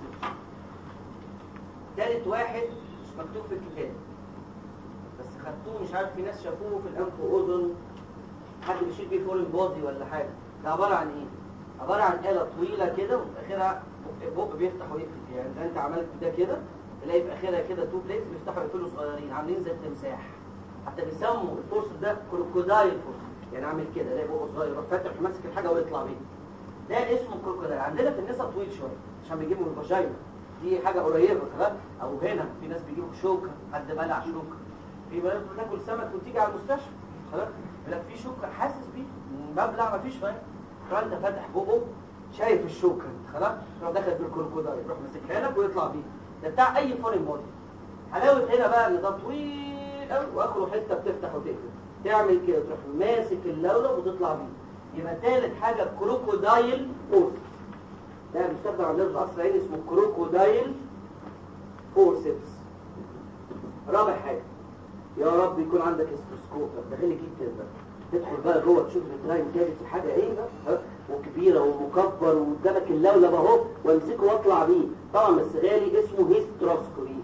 ثالث واحد مش مكتوب في الكتاب بس خدتوه، مش عارف في ناس شافوه في الانف واذن، حد بيشيل بيه فورين بودي ولا حاجه. ده عباره عن ايه؟ عباره عن آلة طويله كده وفي اخرها بق بيفتح ويقفل. يعني اذا انت عملت ده كده تلاقي في اخرها كده تو بليتس بيفتحوا ويقفلوا صغيرين عاملين زي التمساح. حتى بيسموا الفورس ده كروكودايل فورس. يعني اعمل كده الاقي بقه صغير يروح فاتح ماسك الحاجه ويطلع بيها. ده اسمه كروكودايل. عندنا في النساء طويل شويه عشان بيجيبوا الفاجينا، دي حاجه قريبه خلاص. او هنا في ناس بيجيبوا شوكه، حد بلع شوكه، في بنات بتاكل سمك وتيجي على المستشفى خلاص يقول لك في شوكه حاسس بيه مبلع مفيش فاهم، فانت فاتح بقه شايف الشوكه خلاص، تروح داخل بالكروكودايل يروح ماسكها لك ويطلع بيه. ده بتاع اي فورين بودي. حلاوه هنا بقى ان ده طويل قوي واخره حته بتفتح وتقفل، تعمل كده تروح ماسك اللولب وتطلع بيه. يبقى ثالث حاجه كروكودايل فورس. ده بيستخدم عندنا في القصر العيني اسمه كروكودايل فورسبس. رابع حاجه يا رب يكون عندك استروسكوب. ده غالي جدا بقى، تدخل بقى جوه تشوف التراين كافيتي حاجه ايه بقى وكبيره ومكبر وقدامك اللولب اهو وامسكه واطلع بيه. طبعا بس غالي، اسمه هيستروسكوبي.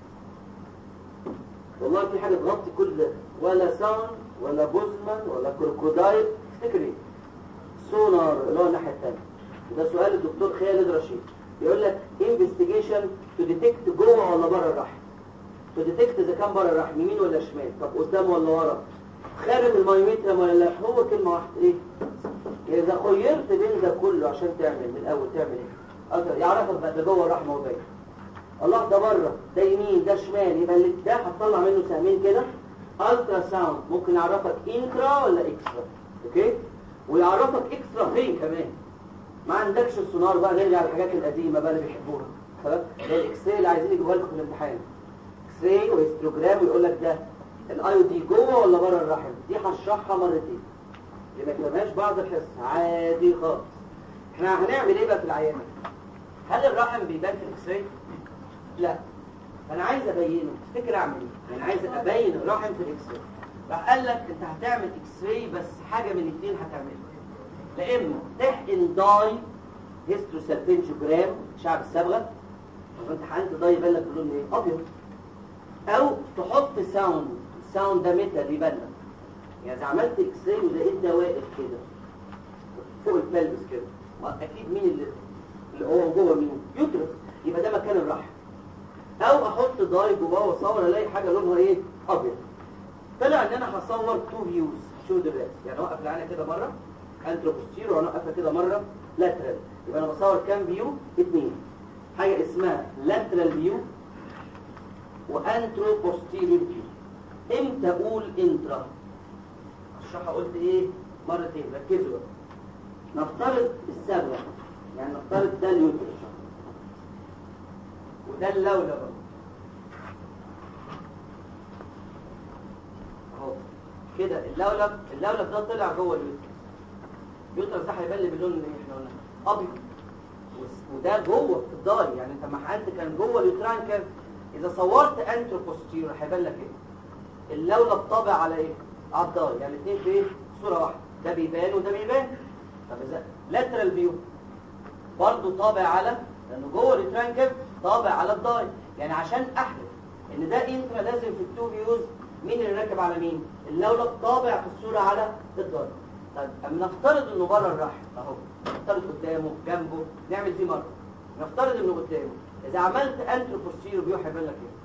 والله في حاجه تغطي كل ده، ولا ساوند ولا بوزمان ولا كروكودايل. افتكر ايه؟ سونار اللي هو الناحيه الثانيه. وده سؤال الدكتور خالد رشيد يقول لك انفستيجيشن تو ديتكت جوه ولا بره الرحم. تو ديتكت اذا كان بره الرحم يمين ولا شمال، طب قدام ولا ورا، خارج المايوميتريم ولا لا. هو كلمه واحده ايه؟ اذا خيرت بين ده كله عشان تعمل من الاول تعمل ايه؟ اكتر يعرفك بقى ده جوه الرحم ولا باين. الله ده بره، ده يمين، ده شمال، يبقى اللي ده هتطلع منه سهمين كده. الترا ساوند ممكن يعرفك انترا ولا اكسترا، اوكي؟ ويعرفك اكسترا فين كمان. ما عندكش السونار بقى، نرجع للحاجات القديمه بقى اللي بيحبوها خلاص. ده الاكس راي اللي عايزين يجيبوها لكم في الامتحان، اكس راي وهيستوجرام، ويقول لك ده الاي دي جوه ولا بره الرحم. دي هشرحها مرتين يبقى ما كتبناش بعض الحصه عادي خالص. احنا هنعمل ايه بقى في العيانه؟ هل الرحم بيبان في الاكس راي؟ لا. فانا عايز ابينه. تفتكر اعمل ايه؟ انا عايز ابين الرحم في الاكس راي. راح قال لك انت هتعمل اكس راي بس حاجه من الاثنين هتعملها، لا اما تحقن داي هيستروسالبنجوجرام شعب الصبغه، لو انت حقنت داي يبان لك اللون ايه؟ ابيض. او تحط ساوند، الساوند ده ميتال يبان لك. يعني اذا عملت اكس راي ولقيت ده واقف كده فوق البلبس كده، اكيد مين اللي اللي هو جوه مين؟ يوترس، يبقى ده مكان الرحم. او احط داي جواه واصور الاقي حاجه لونها ايه؟ ابيض. طلع ان انا هصور تو فيوز. شو دلوقتي؟ يعني اوقف العينه كده مره انتروبوستيرو واوقفها كده مره لاترال، يبقى انا بصور كام فيو؟ اثنين. حاجه اسمها لاترال فيو وانتروبوستيريور فيو. امتى اقول انترا؟ اشرحها قلت ايه؟ مرتين، ركزوا بقى. نفترض الصبغه، يعني نفترض ده اليوترس وده اللولب اهو كده. اللولب اللولب ده طلع جوه اليوترس. اليوترس ده هيبان لي باللون اللي احنا قلنا ابيض، وده جوه في الضاي. يعني انت لما حقنت كان جوه اليوتران كان. اذا صورت انتروبوستيرور هيبان لك ايه؟ اللولب طابع على ايه؟ على الضاي. يعني الاثنين في ايه؟ صوره واحده، ده بيبان وده بيبان. طب اذا لاترال فيو برضه طابع على، لانه جوه اليوتران كان طابع على الضاي. يعني عشان احلف ان ده انترا لازم في التو فيوز مين اللي راكب على مين؟ اللولب طابع في الصوره على الضاي. طيب اما نفترض انه بره الرحم اهو، نفترض قدامه جنبه، نعمل دي مره. نفترض انه قدامه، اذا عملت انتروبوستيريور فيو هيبان لك ايه؟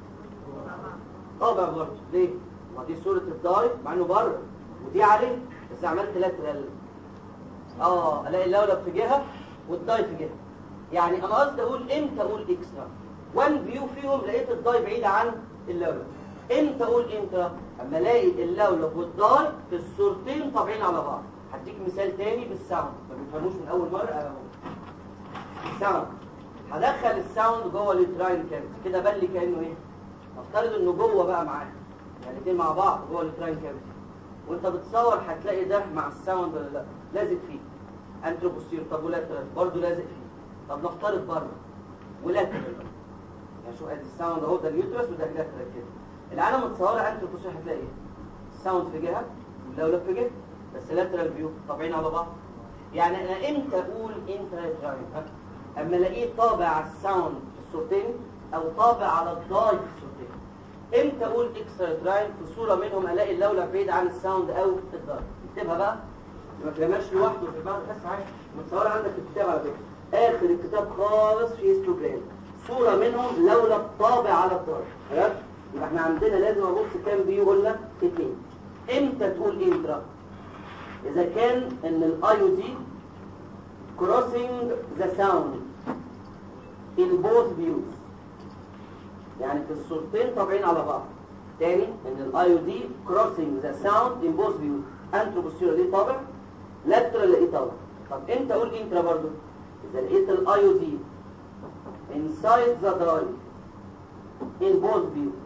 طابع برضه. ليه؟ ما دي صوره الضاي مع انه بره ودي عليه، بس عملت لاترال اه الاقي اللولب في جهه والضاي في جهه. يعني انا قصدي اقول امتى اقول اكسترا؟ وان فيو فيهم لقيت الضاي بعيده عن اللولب. امتى اقول انترا؟ اما الاقي اللولب والضاي في الصورتين طابعين على بعض. هديك مثال تاني بالساوند، ما بيفهموش من اول مره اهو. الساوند هدخل الساوند جوه اليوتراين كافيتي كده، بان لي كانه ايه؟ نفترض انه جوه بقى معاك، يعني الاثنين مع بعض جوه اليوتراين كافيتي، وانت بتصور هتلاقي ده مع الساوند ولا لا؟ لازق فيه. انتروبوستير طب ولاترال برضه لازق فيه. طب نفترض بره ولاترال، يعني شو ادي الساوند اهو، ده اليوترس وده لاترال كده. العالم متصوره انتروبوستير هتلاقي ايه؟ الساوند في جهه واللولب في جهه، بس لاترال فيو طابعين على بعض. يعني انا امتى اقول انترا؟ اما الاقيه طابع على الساوند في الصورتين او طابع على الضاي في الصورتين. امتى اقول اكسترا تراين؟ في صوره منهم الاقي اللولب بعيد عن الساوند او الضاي. اكتبها بقى، ما ترماش لوحده في دماغك بس عادي، متصوره عندك في الكتاب على فكره. اخر الكتاب خالص في هيستوجرام صوره منهم لولب طابع على الضاي. خلاص؟ يبقى احنا عندنا لازم ابص كام فيو؟ قلنا اثنين. امتى تقول انترا؟ اذا كان ان الاي دي crossing the sound in both views، يعني في الصورتين طابعين على بعض. تاني ان الاي دي crossing the sound in both views. انتروبوستيريور ليه طابع، لاترال ليه طابع. طب امتى اقول انترا برضو؟ اذا لقيت الاي دي inside the dye in both views.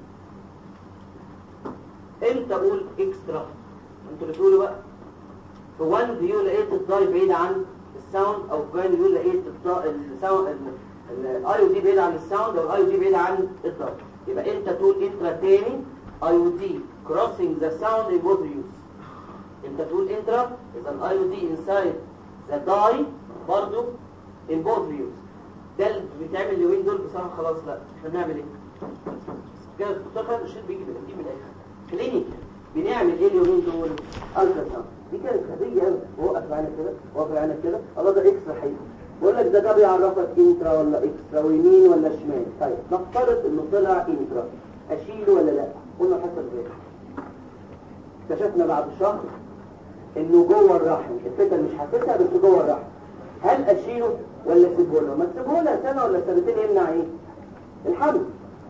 امتى اقول اكسترا؟ انتوا اللي تقولوا بقى. في وان فيو لقيت الضاي بعيد عن الساوند، او في وان فيو لقيت الساوند الاي دي بعيد عن الساوند، او الاي دي بعيد عن الضاي. يبقى انت تقول انترا تاني اي دي crossing the sound in both views. انت تقول انترا اذا الاي دي inside the dye برضو in both views. ده اللي بيتعمل اليومين دول بصراحه. خلاص لا احنا بنعمل ايه؟ كده الدكتور خالد الشيخ بيجي بيجي من الاخر كلينيك. بنعمل ايه اليومين دول؟ الترا ساوند. دي كانت خارجيه قوي، وقف عينك كده وقف عينك كده، الله ده اكسترا حقيقي. بقول لك ده ده بيعرفك انترا ولا اكسترا ويمين ولا شمال. طيب نفترض انه طلع انترا، اشيله ولا لا؟ قلنا حسب ذلك. اكتشفنا بعد شهر انه جوه الرحم، الفتن مش حاسسها بس جوه الرحم. هل اشيله ولا اسيبه له؟ ما تسيبه لها سنه ولا سنتين يمنع ايه؟ الحمل.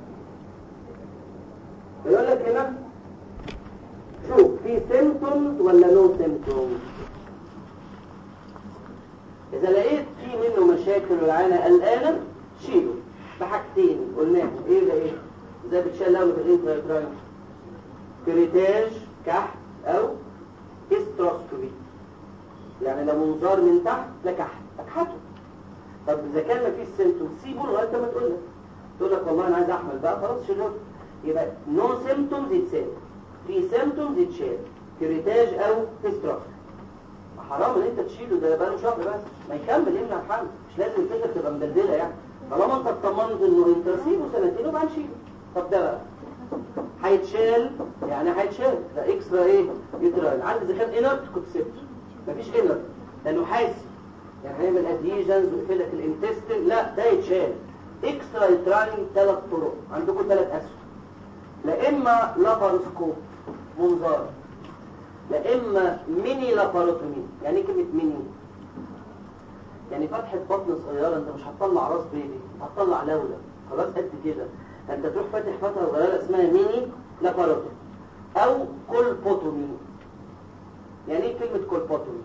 يقول لك هنا شوف في سيمبتومز ولا نو سيمبتومز. اذا لقيت في منه مشاكل والعينه قلقانه شيله بحاجتين قلناهم. ايه ده ايه؟ ازاي بتشيل لونه في الانترايتراين؟ كريتاج كحت او استروسكوبي، يعني لو منظار من تحت لكحت اكحته. طب اذا كان مفيش سيمبتوم سيبه لغايه ما تقول لك تقول لك والله انا عايز احمل بقى، خلاص شيله. يبقى نو سيمبتومز يتساب، في سيمبتومز يتشال، كريتاج او استروسكوبي. حرام ان انت تشيله، ده بقاله شهر بس، ما يكمل يمنع الحمل، مش لازم الفكره تبقى مدلدله يعني. طالما انت اطمنت انه انت سيبه سنتين وبعد نشيله. طب ده بقى هيتشال، يعني هيتشال ده اكسترا ايه يوتراين. عندي اذا كان انرت كنت سبته، مفيش انرت لانه حاسي يعني هيعمل ادهيجنز ويقفل لك الانتستين، لا ده يتشال. اكسترا يوتراين ثلاث طرق عندكم، ثلاث اسهم، لا اما لاباروسكوب منظار، لا اما ميني لاباروتومي. يعني ايه كلمه ميني؟ يعني فتحه بطن صغيره، انت مش هتطلع راس بيبي، هتطلع لوله خلاص قد كده، انت تروح فاتح فتحه صغيره اسمها ميني لاباروتومي او كولبوتومي. يعني ايه كلمه كولبوتومي؟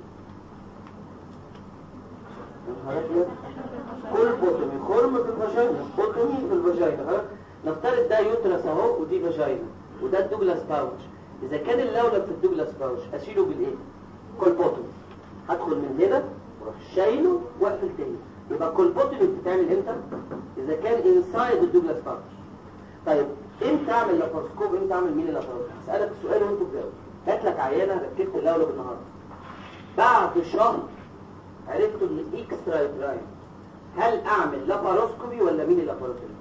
كولبوتومي خرم في الفاجينا، بوتومي في الفاجينا. نفترض ده يوترس اهو ودي فاجينا وده الدوجلاس باوتش. اذا كان اللولب في الدوجلاس باوتش اشيله بالايه؟ كولبوتومي. هدخل من هنا واروح شايله واقفل تاني. يبقى كولبوتومي بتتعمل امتى؟ اذا كان انسايد الدوجلاس باوتش. طيب امتى اعمل لاباروسكوب، امتى اعمل ميني لاباروسكوب؟ هسالك السؤال وانت تجاوب. هات لك عيانه ركبت اللولب النهارده، بعد شهر عرفت ان اكسترا يوتراين، هل اعمل لاباروسكوبي ولا ميني لاباروسكوبي؟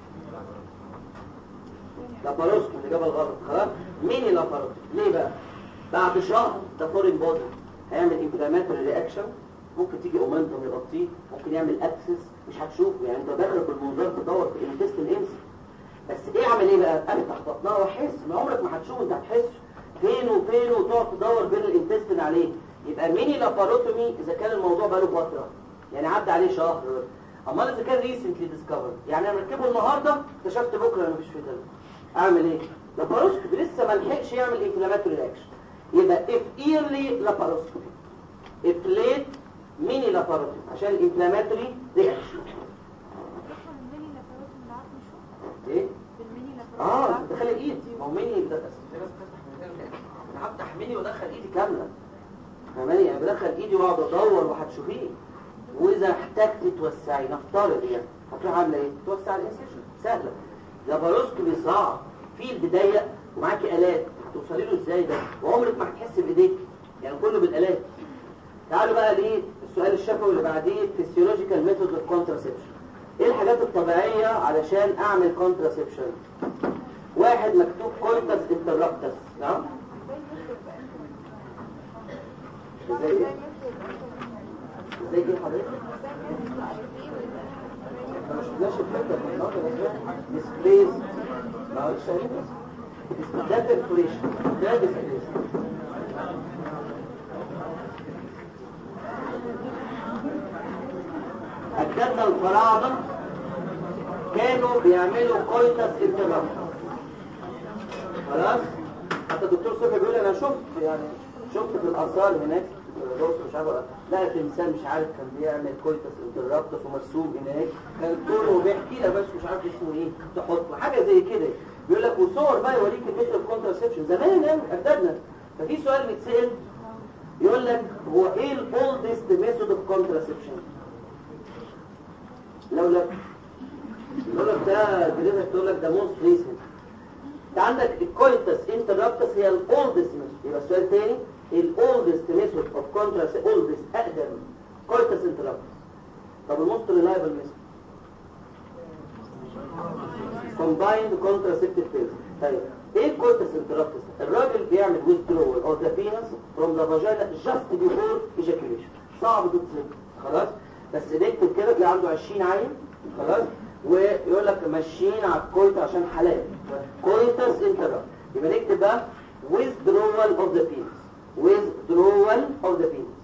لاباروسكوبي اللي جاب الغلط خلاص. ميني لاباروسكوبي ليه بقى؟ بعد شهر ده فورين بودي هيعمل انفلاماتوري رياكشن، ممكن تيجي اومنتوم يغطيه، ممكن يعمل اكسس مش هتشوفه، يعني انت داخل بالمنظار تدور في الانتستين امسك. بس ايه اعمل ايه بقى؟ افتح بطنها واحس، ما عمرك ما هتشوفه، انت هتحس فين وفين وتقعد تدور بين الانتستين عليه. يبقى ميني لاباروتومي اذا كان الموضوع بقاله فتره، يعني عدى عليه شهر. امال اذا كان ريسنتلي ديسكفر، يعني انا مركبه النهارده اكتشفت بكره مفيش فيه دم، اعمل ايه؟ لاباروسكوبي لسه ما لحقش يعمل انفلاماتوري رياكشن. يبقى اف ايرلي لاباروسكوبي، اف ليت ميني لاباروتومي عشان الانفلاماتوري رياكشن. ايه؟ اه دخل الايد، ما هو ميني ده انا هفتح ميني وادخل ايدي كامله، فاهماني؟ يعني بدخل ايدي واقعد ادور وهتشوفيه. واذا احتجت توسعي، نفترض يعني هتروح عامله ايه؟ توسع الانسيشن، سهله. لاباروسكوبي صعب، في البدايه ومعاكي الات، هتوصلي له ازاي ده؟ وعمرك ما هتحس بايديك، يعني كله بالالات. تعالوا بقى ليه السؤال الشفوي اللي بعديه، فيسيولوجيكال ميثود اوف كونتراسبشن. ايه الحاجات الطبيعيه علشان اعمل كونتراسبشن؟ واحد مكتوب كويتس انترابتس، نعم؟ ازاي ايه؟ ازاي ايه حضرتك؟ احنا مش شفناش الفكره في النهارده ازاي؟ ديسبليز، معلش اهي ده بيرفوريشن، ده ديسبليز. أجدادنا الفراعنة كانوا بيعملوا كويتس انترابتس، خلاص؟ حتى الدكتور صبحي بيقول انا شفت يعني شفت في الاثار هناك مش عارف لا تمثال مش عارف كان بيعمل كويتس انترابتس ومرسوم هناك، كان الدكتور وبيحكي لك بس مش عارف اسمه ايه، تحط حاجه زي كده بيقول لك وصور بقى يوريك الميثود اوف كونتراسبشن زمان يعني اجدادنا. ففي سؤال بيتسال يقول لك هو ايه الاولدست ميثود اوف كونتراسبشن؟ لو لك يقول لك ده جريزك تقول لك ده موست ريسنت. انت عندك الكويتس انترابتس هي الاولدست ميثود. يبقى السؤال تاني، الاولدست ميثود اوف كونتراسبشن، اولدست اقدم كويتس انترابتس. طب الموست ريلايبل ميثود combined contraceptive pills. طيب ايه الكويتس انترابتس؟ الراجل بيعمل withdrawal of the penis from the vagina just before ejaculation. صعب تتصل خلاص، بس نكتب كده تلاقي عنده عشرين عين خلاص، ويقول لك ماشيين على الكويت عشان حلال كويتس انترابتس. يبقى نكتب بقى withdrawal of the penis، withdrawal of the penis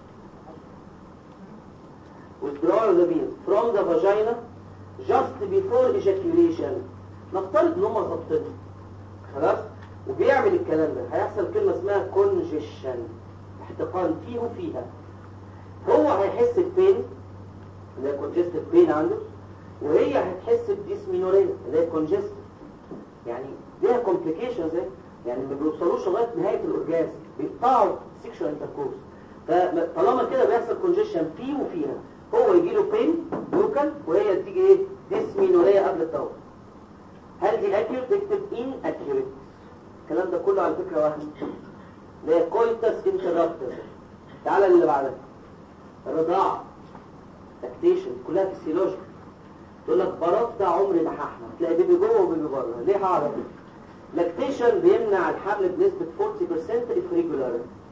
withdrawal of the penis from the vagina just before ejaculation. نفترض ان هم ظابطينه خلاص وبيعمل الكلام ده، هيحصل كلمه اسمها congestion، احتقان فيه وفيها. هو هيحس ببين اللي هي congestive pain عنده، وهي هتحس بديسمينوريا اللي هي congestive، يعني ليها complications زي يعني ما بيوصلوش لغايه نهايه الاورجازم، بيقطعوا sexual intercourse. فطالما كده بيحصل congestion فيه وفيها، هو يجي له pain لوكال وهي تيجي ايه ديسمينوريا قبل الطور. هل دي accurate؟ تكتب inaccurate. الكلام ده كله على فكره واحد اللي هي coitus interruptus. تعالى اللي بعدها الرضاعه لاكتيشن كلها فيسيولوجيك. تقول لك برضع عمري ما هحمل، تلاقي بيبي جوه وبيبي بره. ليه هعرف؟ لاكتيشن بيمنع الحمل بنسبه أربعين بالمية if regular.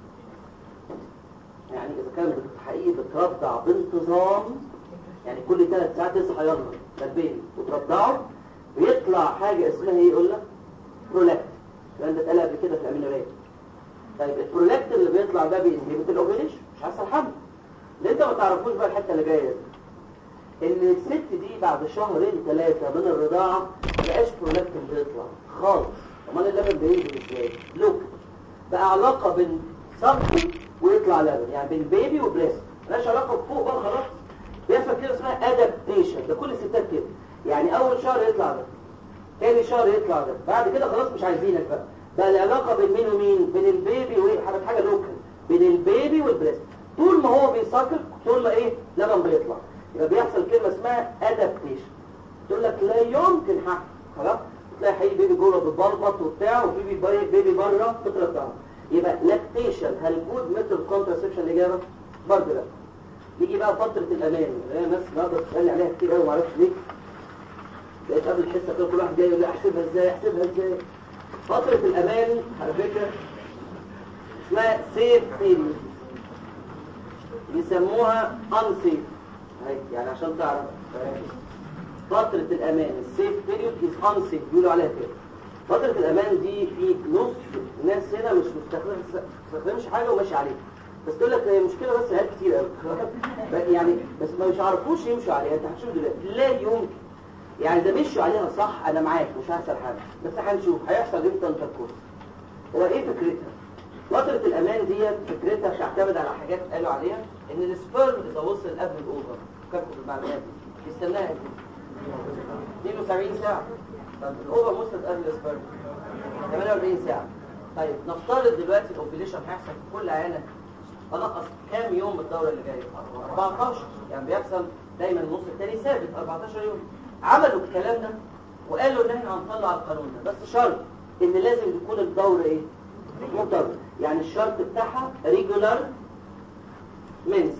يعني اذا كان حقيقي بترضع بانتظام، يعني كل ثلاث ساعات تصحى يلا ده البيبي وترضعه، بيطلع حاجه اسمها ايه؟ يقول لك برولاكتين. الكلام ده اتقال قبل كده في الامينوريه. طيب البرولاكتين اللي بيطلع ده بينهبت الاوفيليشن، مش هيحصل حمل. اللي انت ما تعرفوش بقى الحته اللي جايه دي، ان الست دي بعد شهرين ثلاثه من الرضاعه ما بقاش برولاكتين بيطلع خالص. امال اللبن بينزل ازاي؟ لوك بقى علاقه بين صمت ويطلع لبن، يعني بين بيبي وبريست، مالهاش علاقه بفوق بقى خلاص. بيحصل كده اسمها ادابتيشن، ده كل الستات كده. يعني اول شهر يطلع ده، تاني شهر يطلع ده، بعد كده خلاص مش عايزينك بقى. بقى العلاقه بين مين ومين؟ بين البيبي وايه؟ حاجه حاجه لوكال بين البيبي والبريست. طول ما هو بيساكل طول ما ايه؟ لبن بيطلع. يبقى بيحصل كلمه اسمها ادابتيشن. تقول لك لا يمكن حق خلاص، تلاقي حقيقي بيبي جوه بتبلبط وبتاع، وبيبي بيبي بره بترضع. يبقى لاكتيشن هل جود ميثود كونتراسبشن؟ الاجابه برضه لا. نيجي بقى فتره الامان اللي هي الناس النهارده بتسالني عليها كتير قوي، ما اعرفش ليه. بقيت قبل الحصه كده كل واحد جاي يقول لي احسبها ازاي احسبها ازاي. فتره الامان على فكره اسمها سيف بيريود، بيسموها انسيف. يعني عشان تعرف فتره الامان السيف بيريود از انسيف، بيقولوا عليها كده. فتره الامان دي في نص الناس هنا مش مستخدمش حاجه وماشي عليها، بس تقول لك هي مشكله بس عيال كتير قوي يعني، بس ما مش عارفوش يمشوا عليها. انت هتشوف دلوقتي لا يمكن، يعني ده مشوا عليها صح انا معاك مش هيحصل حاجه، بس هنشوف هيحصل امتى انتركورس. هو ايه فكرتها؟ فتره الامان دي فكرتها بتعتمد على حاجات قالوا عليها ان السبيرم اذا وصل قبل الاوفر كابكم المعلومات دي يستناها اثنين وسبعين ساعه. طب الاوفر وصلت قبل السبيرم ثمانية وأربعين ساعه. طيب نفترض دلوقتي الاوفيليشن هيحصل في كل عيانه انقص كام يوم من الدوره اللي جايه؟ أربعتاشر. يعني بيحصل دايما النص الثاني ثابت أربعتاشر يوم. عملوا الكلام ده وقالوا ان احنا هنطلع القانون ده، بس شرط ان لازم تكون الدوره ايه؟ منتظمه. يعني الشرط بتاعها ريجولار مينسس.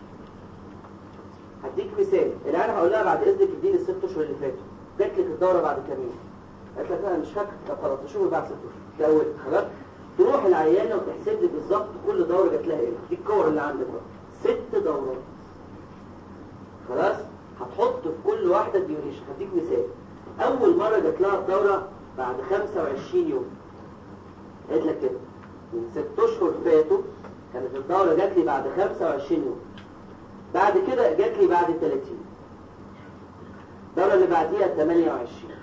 هديك مثال، اللي انا هقول لها بعد اذنك اديني الست اشهر اللي فاتوا، جات لك الدوره بعد كام يوم؟ قالت لك انا مش فاكر. طب خلاص شوفي بعد ست اشهر ده خلاص. تروح العيانه وتحسب لي بالظبط كل دوره جات لها ايه. دي الكور اللي عندك بقى ست دورات خلاص. هتحط في كل واحده ديوريشن. هديك مثال، اول مره جات لها الدوره بعد خمسة وعشرين يوم، قالت لك كده من ست اشهر فاتوا كانت الدوره جات لي بعد خمسة وعشرين يوم، بعد كده جات لي بعد ثلاثين، الدوره اللي بعديها ثمانية وعشرين،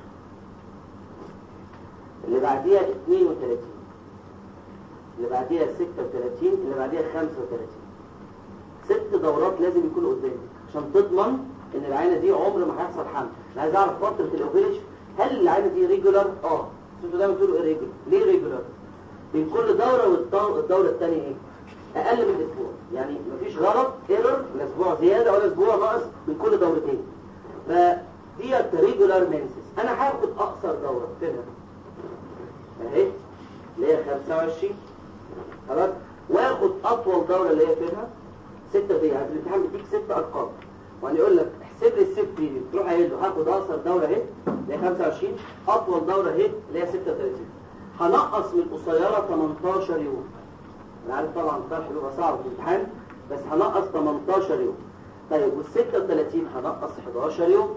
اللي بعديها اثنين وثلاثين، اللي بعديها ستة وثلاثين، اللي بعديها خمسة وثلاثين. ست دورات لازم يكونوا قدامك عشان تضمن ان العينه دي عمر ما هيحصل حمل. انا عايز اعرف فتره الاوفيليشن هل العينه دي ريجولار؟ اه انتوا دايما بتقولوا ايه ريجولار؟ ليه ريجولار؟ بين كل دوره والدوره الثانيه ايه؟ اقل من اسبوع. يعني مفيش غلط ايرور، لا اسبوع زياده ولا اسبوع ناقص من كل دورتين. فدي ريجولار مينسس. انا هاخد اقصر دوره فينها اهي اللي هي خمسة وعشرين خلاص، واخد اطول دوره اللي هي فيها ستة. دي يعني الامتحان بيديك ست ارقام وان يقول لك احسب لي السيف بيريود، تروح قايل له هاخد اقصر دوره اهي اللي هي خمسة وعشرين، اطول دوره اهي اللي هي ستة وثلاثين. هنقص من القصيره تمنتاشر يوم. انا عارف طبعا الطرح بيبقى صعب في الامتحان، بس هنقص تمنتاشر يوم. طيب وال ستة وثلاثين هنقص حداشر يوم.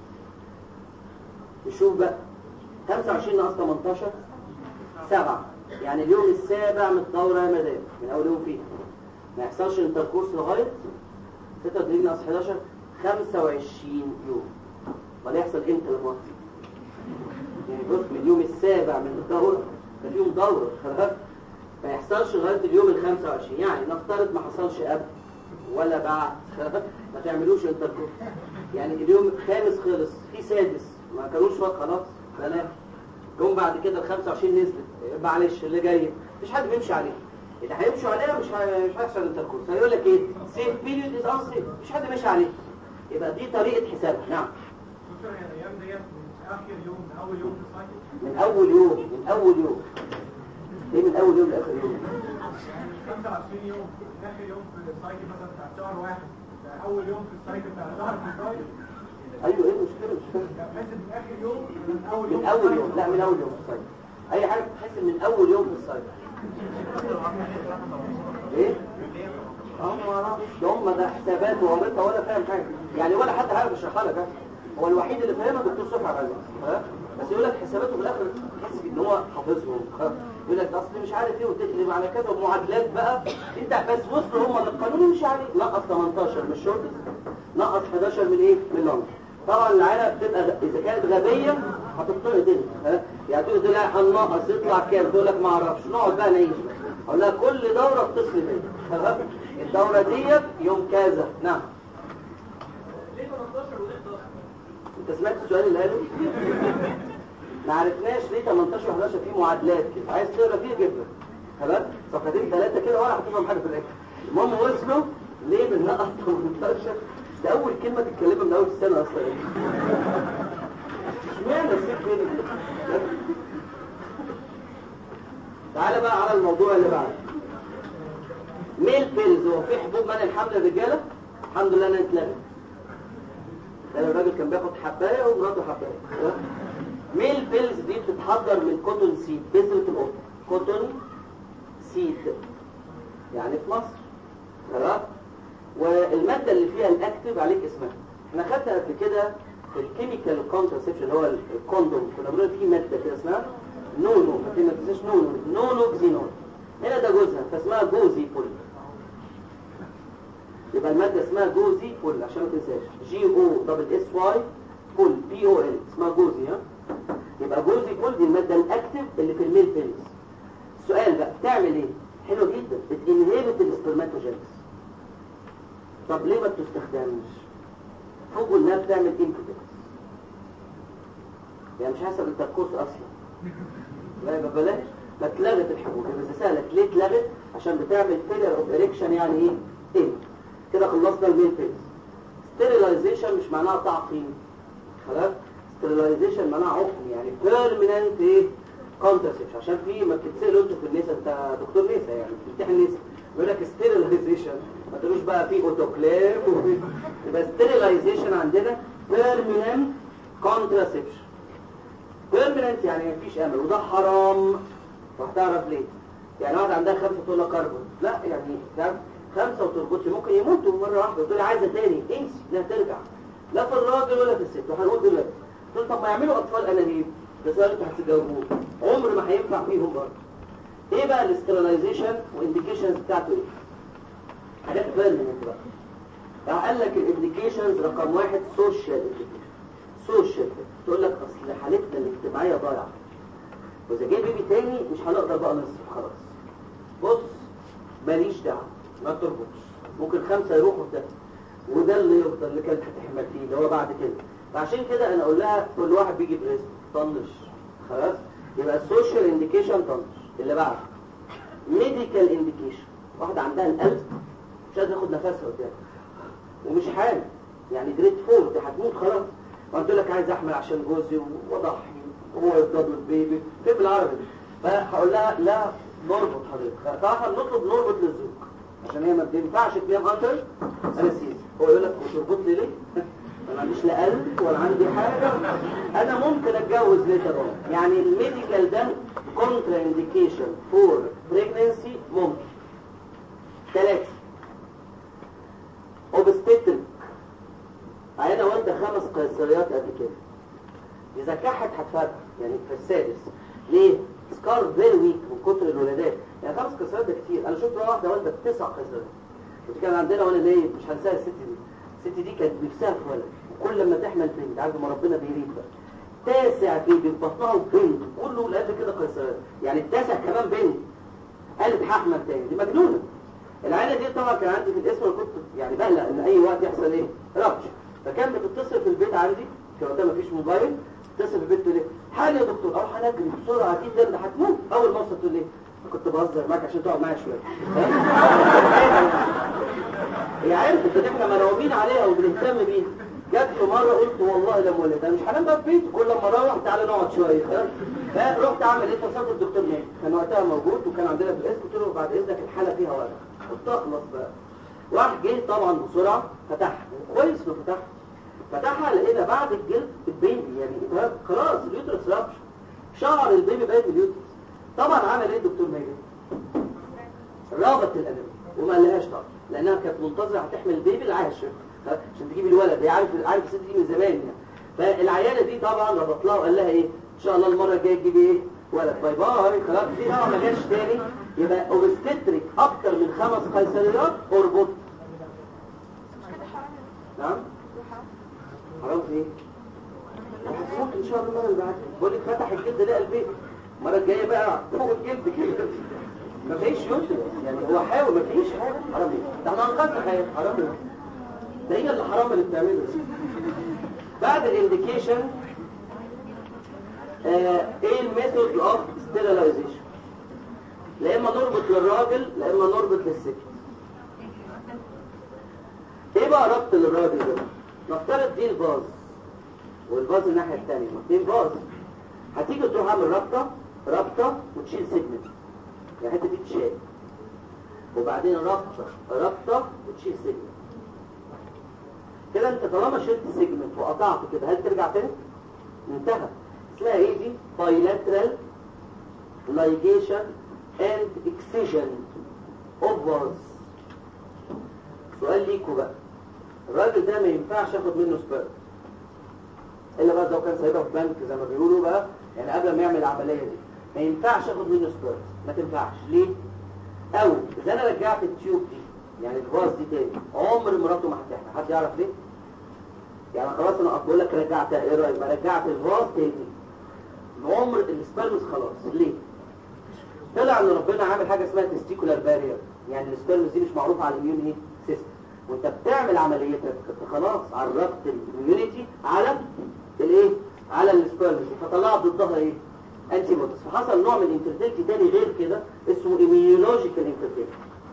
نشوف بقى خمسة وعشرين ناقص تمنتاشر سبعة، يعني اليوم السابع من الدوره يا مدام من اول يوم فيها ما يحصلش انتركورس لغايه ستة وثلاثين ناقص حداشر خمسة وعشرين يوم. ولا يحصل امتى لما يعني بص من اليوم السابع من الدوره اليوم دوره خلاص ما يحصلش لغايه اليوم ال خمسة وعشرين. يعني نفترض ما حصلش قبل ولا بعد ما تعملوش انتركورس. يعني اليوم الخامس خلص في سادس ما كانوش وقت خلاص بلاش جم بعد كده ال خمسة وعشرين نزلت معلش اللي جاي مفيش حد بيمشي عليها. اللي هيمشوا عليها مش مش هيحصل انتركورس. هيقول لك ايه سيف بيريود از ان سيف، مش حد ماشي عليها. يبقى دي طريقه حسابها. نعم دكتور هي الايام ديت من اخر يوم من اول يوم في السايكل؟ من اول يوم من اول يوم ايه من اول يوم لاخر يوم؟ خمسة وعشرين يوم، اخر يوم في السايكل مثلا بتاع شهر واحد، اول يوم في السايكل بتاع شهر في السايكل. ايوه ايه المشكله؟ مش فاهم. بحس من اخر يوم من اول يوم من اول يوم، لا من اول يوم في السايكل. اي حاجه بتحس من اول يوم في السايكل. ايه؟ اه ما اعرفش، ده هم ده حسابات وغلطه ولا فاهم حاجه، يعني ولا حد عارف يشرحها لك. هو الوحيد اللي فاهمها دكتور صبحي عبد العزيز، بس يقول لك حساباته في الاخر تحس ان هو حافظهم. يقول لك اصل مش عارف ايه وتقلب على كذا ومعادلات بقى، انت بس وصلوا هم للقانون مش عارف. نقص تمنتاشر من الشورت، نقص حداشر من ايه؟ من اللونج. طبعا العيله بتبقى اذا كانت غبيه هتضطر تنزل، ها يعني تقول لها هننقص يطلع كام، تقول لك ما اعرفش، نقعد بقى نعيش. اقول لها كل دوره بتصل بيا، تمام؟ الدوره ديت يوم كذا. نعم. ليه تمنتاشر وليه احداشر؟ انت سمعت السؤال اللي قاله؟ ما عرفناش ليه تمنتاشر وحداشر في معادلات كده، عايز تقرا فيه جدا خلاص صفحتين ثلاثه كده ولا هتفهم حاجه في الاخر. المهم وصلوا ليه من نقص تمنتاشر. ده اول كلمه تتكلمها من اول السنه اصلا. اشمعنى السيف فين كده؟ تعالى بقى على الموضوع اللي بعده. ميل بيلز. هو في حبوب منع الحمل للرجاله؟ الحمد لله انها اتلغت. ده الراجل كان بياخد حبايه ومراته حبايه. ميل بيلز دي بتتحضر من كوتون سيد، بذرة القطن. كوتون سيد يعني في مصر خلاص. والمادة اللي فيها الاكتف عليك اسمها. احنا خدنا قبل كده في الكيميكال كونتراسيبشن اللي هو الكوندوم، كنا بنقول فيه مادة كده اسمها نونو، ما تنساش نونو، نونو بزينون. هنا ده جوزها فاسمها جوزي بول. يبقى المادة اسمها جوزي بول عشان ما تنساش، جي او دبل اس واي بول بي او ال، اسمها جوزي. ها يبقى جوزي بول دي المادة الاكتف اللي في الميل بيلز. السؤال بقى بتعمل ايه؟ حلو جدا، بتنهبت السبرماتوجينيس. طب ليه ما بتستخدمش؟ فوقوا انها بتعمل امبيدنس، يعني مش حسب التركوز اصلا. لا يبقى بلاش، ما اتلغت الحبوب. بس سهلك ليه اتلغت؟ عشان بتعمل فيلر اوف اريكشن. يعني ايه؟ ايه كده خلصنا الميل بيلز. ستيريلايزيشن مش معناها تعقيم خلاص، ستيريلايزيشن معناها عقم، يعني بيرمننت ايه؟ كونتراسيبشن. عشان في ما بتتسالوا انتوا في النساء، انت دكتور نساء يعني بتمتحن نساء، يقول لك ستيريلايزيشن، ما تقولوش بقى في اوتوكليف وفي. يبقى ستيريلايزيشن عندنا بيرمننت كونتراسيبشن. بيرمننت يعني مفيش امل، وده حرام. وهتعرف ليه؟ يعني واحد عندها خمسه تقول لها كربون، لا يعني فاهم، خمسه وتربطش ممكن يموتوا مره واحده، وتقول عايزه تاني انسي لا ترجع، لا في الراجل ولا في الست. وهنقول دلوقتي تقول طب ما يعملوا اطفال انابيب، ده سؤال انتوا هتجاوبوه، عمر ما هينفع فيهم برضه. ايه بقى الاسترلايزيشن وانديكيشنز بتاعته ايه؟ حاجات بيرمننت بقى. راح قال لك الانديكيشنز رقم واحد سوشيال انديكيشن. سوشيال تقول لك اصل حالتنا الاجتماعيه ضايعه، واذا جه بيبي تاني مش هنقدر بقى نصرف خلاص. بص ماليش دعوه، ما تربطش، ممكن خمسه يروحوا ده وده اللي يفضل اللي كانت هتحمل فيه اللي هو بعد كده. فعشان كده انا اقول لها كل واحد بيجي برزق طنش خلاص. يبقى السوشيال انديكيشن طنش. اللي بعده ميديكال انديكيشن، واحده عندها القلب مش قادره تاخد نفسها قدام ومش حامل، يعني جريد فور دي هتموت خلاص، وقلت لك عايز احمل عشان جوزي واضحي وهو يفضل البيبي فين بالعربي. فهقول لها لا نربط حضرتك، فاحنا بنطلب نربط للزوج عشان هي ما بينفعش تنام اكتر انستيزيا. هو يقول لك وتربط لي ليه؟ انا ما عنديش لا قلب ولا عندي حاجه، انا ممكن اتجوز ليتر اون. يعني الميديكال ده كونترا انديكيشن فور بريجننسي ممكن. ثلاثه اوبستيتريك، عينه والده خمس قيصريات قبل كده، اذا كحت هتفرق يعني في السادس. ليه؟ سكار فيري ويك من كتر الولادات، يعني خمس قيصريات ده كتير. انا شفت واحده والده تسع قيصريات، كنت كان عندنا وانا نايم مش هنساها الست دي. الست دي كانت نفسها في ولد، وكل لما تحمل بنت عارف ما ربنا بيريد بقى تاسع بيبي في بطنها وبنت كله لقد كده قيصريات، يعني التاسع كمان بنت. قالت هحمل تاني، دي مجنونه. العيله دي طبعا كان عندي في الاسم، انا كنت يعني بقلق ان اي وقت يحصل ايه؟ ربش. فكان بتتصل في البيت عندي، كان وقتها مفيش موبايل، تتصل في البيت تقول لي حالي يا دكتور، اروح انا اجري بسرعه جدا ده هتموت. اول ما اوصل تقول لي كنت بهزر معاك عشان تقعد معايا شويه. هي عرفت ان احنا مرعوبين عليها وبنهتم بيها. جت في مره قلت والله لما ولدت انا مش هنام بقى في بيتي، كل ما اروح تعالى نقعد شويه خلاص. فرحت اعمل ايه؟ اتصلت بالدكتور ناجي كان وقتها موجود وكان عندنا في القسم، قلت له بعد اذنك الحاله فيها وجع، قلت اخلص بقى. واحد جه طبعا بسرعه فتحها كويس انه فتحها فتحها لقينا بعد الجلد البيبي يعني خلاص اليوترس رابش، شعر البيبي باين اليوترس. طبعا عمل ايه الدكتور ناجي؟ رابط الانابيب وما قالهاش طبعا لانها كانت منتظره هتحمل البيبي العاشر عشان تجيب الولد، هي عارف عارف الست دي من زمان يعني. فالعيانه دي طبعا ربط لها وقال لها ايه ان شاء الله المره الجايه تجيبي ايه ولد، باي باي خلاص. دي طبعا ما جاش تاني. يبقى اوبستريك اكتر من خمس قيصريات اربط. نعم حرام ايه؟ هتموت ان شاء الله المره اللي بعدها. بقول لك فتح الجلد لقى البيبي، المره الجايه بقى فوق الجلد كده ما فيش يوترس يعني. هو حاول ما فيش حاجه. حرام ايه؟ ده احنا انقذنا حياه. حرام ايه؟ ده هي اللي حرام اللي بتعمله. بعد الانديكيشن آه ايه الميثود اوف ستيرلايزيشن؟ لا اما نربط للراجل لا اما نربط للست. ايه بقى ربط للراجل ده؟ نفترض دي الفاز والفاز الناحيه الثانيه، اثنين فاز. هتيجي تروح عامل رابطه رابطه وتشيل سيجمنت، يعني الحته دي تشيل وبعدين رابطه رابطه وتشيل سيجمنت. كده انت طالما شلت سيجمنت وقطعت كده هل ترجع تاني؟ انتهى. اسمها ايه دي؟ bilateral ligation and excision of vas. سؤال ليكوا بقى، الراجل ده ما ينفعش ياخد منه سبيرم الا بقى لو كان سايبها في بنك زي ما بيقولوا بقى، يعني قبل ما يعمل العمليه دي ما ينفعش ياخد منه سبيرم، ما تنفعش. ليه؟ او اذا انا رجعت التيوب دي يعني الفاز دي تاني عمر مراته ما هتحمل. حد يعرف ليه؟ يعني خلاص انا بقول لك رجعتها، ايه رايك بقى رجعت الفاز تاني عمر السبيرمز خلاص. ليه؟ طلع ان ربنا عامل حاجه اسمها تستيكولار بارير، يعني السبيرمز دي مش معروفه على الاميون ايه سيستم، وانت بتعمل عمليتك انت خلاص عرفت الاميونيتي على الايه على السبيرمز، فطلعت ضدها ايه انتي بوديز، فحصل نوع من الانفيرتيلتي تاني غير كده اسمه ايميونولوجيكال انفيرتيلتي.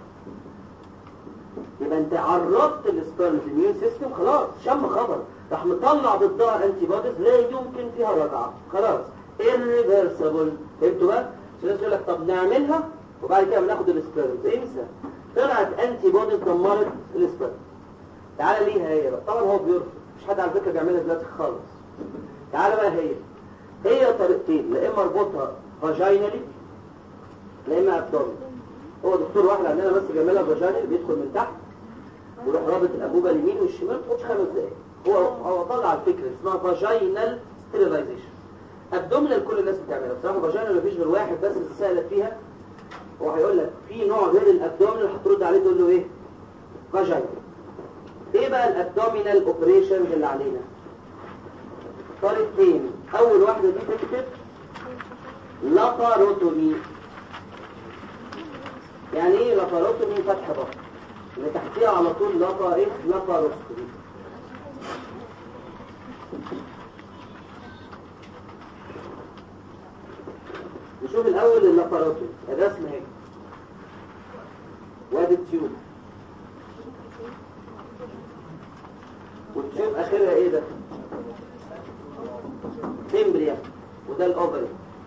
يبقى انت عرضت السبيرمز الاميون سيستم خلاص شم خبر راح مطلع ضدها انتي بوديز لا يمكن فيها رجعه خلاص irreversible. فهمتوا بقى؟ الناس يقول لك طب نعملها وبعد كده بناخد السبيرمز. انسى، طلعت انتي بوديز دمرت السبيرمز. تعالى ليها هي بقى، طبعا هو بيرفض، مش حد على فكره بيعملها دلوقتي خالص. تعالى بقى هي هي طريقتين، لا اما اربطها فاجينالي لا اما ابدومين. هو دكتور واحد عندنا بس بيعملها فاجينالي، بيدخل من تحت ويروح رابط الانبوبه اليمين والشمال، ما تاخدش خمس دقايق. هو هو طلع الفكره اسمها فاجينال ستيرلايزيشن. ابدومينال كل الناس بتعملها، بصراحه فاجينال مفيش غير واحد بس اللي سالت فيها، هو هيقول لك في نوع غير الابدومينال، هترد عليه تقول له ايه؟ فاجينال. ايه بقى الابدومينال اوبريشنز اللي علينا؟ طريقتين، اول واحده دي تكتب لاباروتومي. يعني ايه لاباروتومي؟ فتح بطن، اللي تحتيها على طول لابا ايه؟ لاباروتومي. نشوف الاول اللاباروتومي. الرسمه اهي وادي التيوب، والتيوب اخرها ايه ده؟ فيمبريا، وده الاوفري.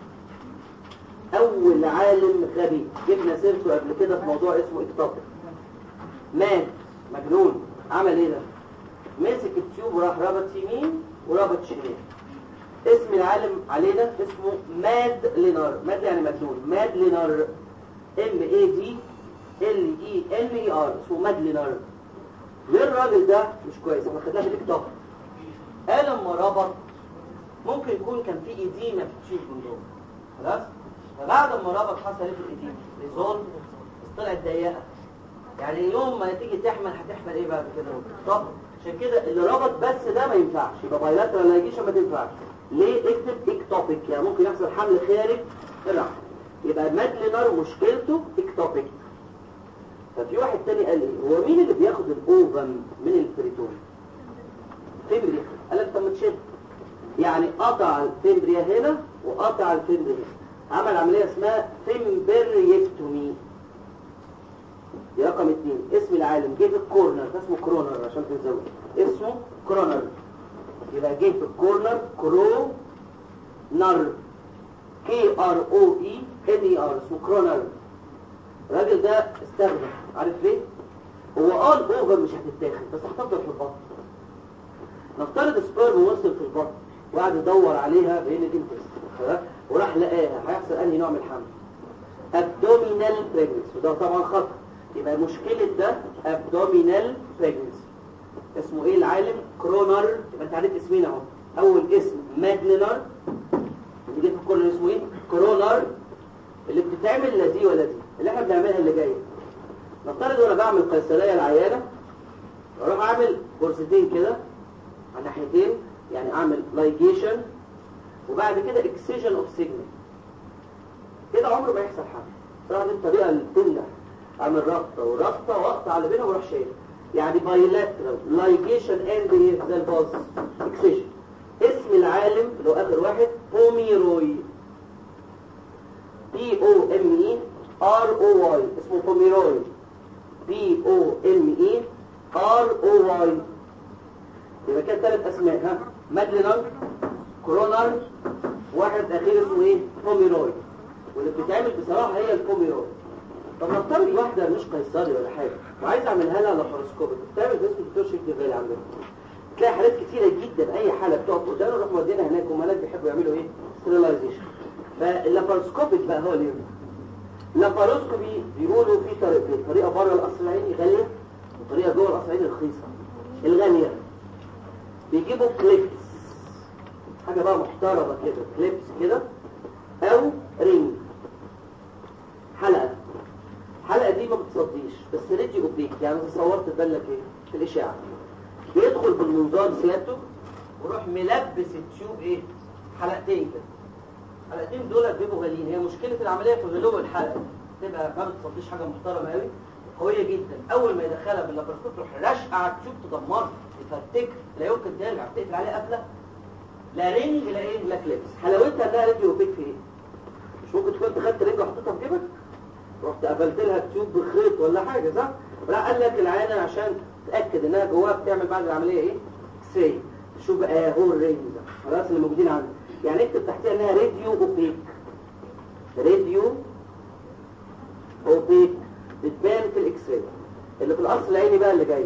اول عالم غبي جبنا سيرته قبل كده في موضوع اسمه اكتوبر، مات مجنون، عمل ايه ده؟ مسك التيوب وراح رابط يمين ورابط شمال. اسم العالم علينا اسمه ماد لينار. ماد يعني مجنون، ماد لينار، ام اي دي ال اي ان اي ار، اسمه ماد لينار. ليه الراجل ده مش كويس؟ احنا خدناه في الاكتوبر. قال لما ربط ممكن يكون كان في ايديما في التيوب من جوه خلاص، فبعد ما ربط حصل ايه في الايديما؟ ريزون طلعت ضيقه، يعني يوم ما تيجي تحمل هتحمل ايه بعد كده؟ طب عشان كده اللي ربط بس ده ما ينفعش، يبقى بايلاترال لايجيشن ما تنفعش. ليه؟ اكتب اكتوبيك، يعني ممكن يحصل حمل خارج الرحم. يبقى مادلينر مشكلته اكتوبيك. ففي واحد تاني قال ايه؟ هو مين اللي بياخد الاوفم من البريتون؟ فيمبريا. قال لك طب ما تشد، يعني قطع الفيمبريا هنا وقطع الفيمبريا هنا، عمل عمليه اسمها فيمبريكتومي. دي رقم اتنين. اسم العالم جه في الكورنر اسمه كرونر عشان تنزوي اسمه كرونر، يبقى جه في الكورنر كرونر كي ار او اي ان اي ار اسمه كرونر. الراجل ده استخدم، عارف ليه؟ هو اه الاوفر مش هتتاخد بس هتفضل في البطن. نفترض سبيرم وصل في البطن وقعد يدور عليها بين الانتست وراح لقاها، هيحصل انهي نوع من الحمل؟ ابدومينال بريجنسي، وده طبعا خطر. يبقى مشكله ده ابدومينال بريجنسي. اسمه ايه العالم؟ كرونر. يبقى انت عارف اسمين اهو. اول اسم ماجنينر اللي جه في الكورنر اسمه ايه؟ كرونر. اللي بتتعمل لا دي ولا دي، اللي احنا بنعملها اللي جايه. نفترض وانا بعمل قيصريه العيانه اروح اعمل كورستين كده على ناحيتين، يعني اعمل لايجيشن وبعد كده اكسجن اوف سيجنال كده عمره ما يحصل حاجه. صراحه دي الطريقه اللي بتنجح. اعمل رابطه ورابطه واقطع اللي بينهم واروح شايل، يعني بايلاترال لايجيشن اند ايه زي الباص اكسجن. اسم العالم اللي هو اخر واحد بوميروي، بي او ام اي ار او واي، اسمه بوميروي بي او ام اي ار او واي. يبقى كده ثلاث اسماء، ها ماجلينر كرونر واحد اخير اسمه ايه؟ بوميروي. واللي بتتعمل بصراحه هي البوميروي. طب نفترض واحده مش قيصري ولا حاجه وعايز اعملها لها لاباروسكوبيك، بتعمل اسمه دكتور شيك ديفيل عندنا. تلاقي حالات كتيره جدا اي حاله بتقف قدامنا نروح مودينها هناك، ومالات بيحبوا يعملوا ايه؟ ستيرلايزيشن. فاللاباروسكوبيك بقى هو اللي اللاباروسكوبي بيقولوا في طريقتين، طريقه بره القصر العيني غاليه وطريقه جوه القصر العيني رخيصه. الغاليه بيجيبوا كليبس، حاجه بقى محترمه كده، كليبس كده او رينج، حلقه. الحلقه دي ما بتصديش بس ريدي اوبيك، يعني انت صورت تبان لك ايه في الاشعه. بيدخل بالمنظار سيادته ويروح ملبس التيوب ايه؟ حلقتين كده. الحلقتين دول بيبقوا غاليين. هي مشكله العمليه في غلو الحلقه، تبقى ما بتصديش، حاجه محترمه قوي قويه جدا. اول ما يدخلها باللابراسكوب تروح راشقه على التيوب تدمرها تفرتك، لا يمكن ترجع تقفل عليها قفله. لا رينج لا ايه لا كليبس. حلاوتها انها ريدي اوبيك في ايه؟ مش ممكن تكون انت خدت رينج وحطيتها في جيبك رحت قفلت لها التيوب بخيط ولا حاجه، صح؟ لا قال لك العينه عشان تاكد انها جواها بتعمل بعد العمليه ايه؟ اكس راي. شوف بقى هو الرينج ده خلاص اللي موجودين عندك، يعني اكتب تحتها انها راديو اوبيك. راديو اوبيك بتبان في الاكس راي. اللي في الاصل العيني بقى اللي جاي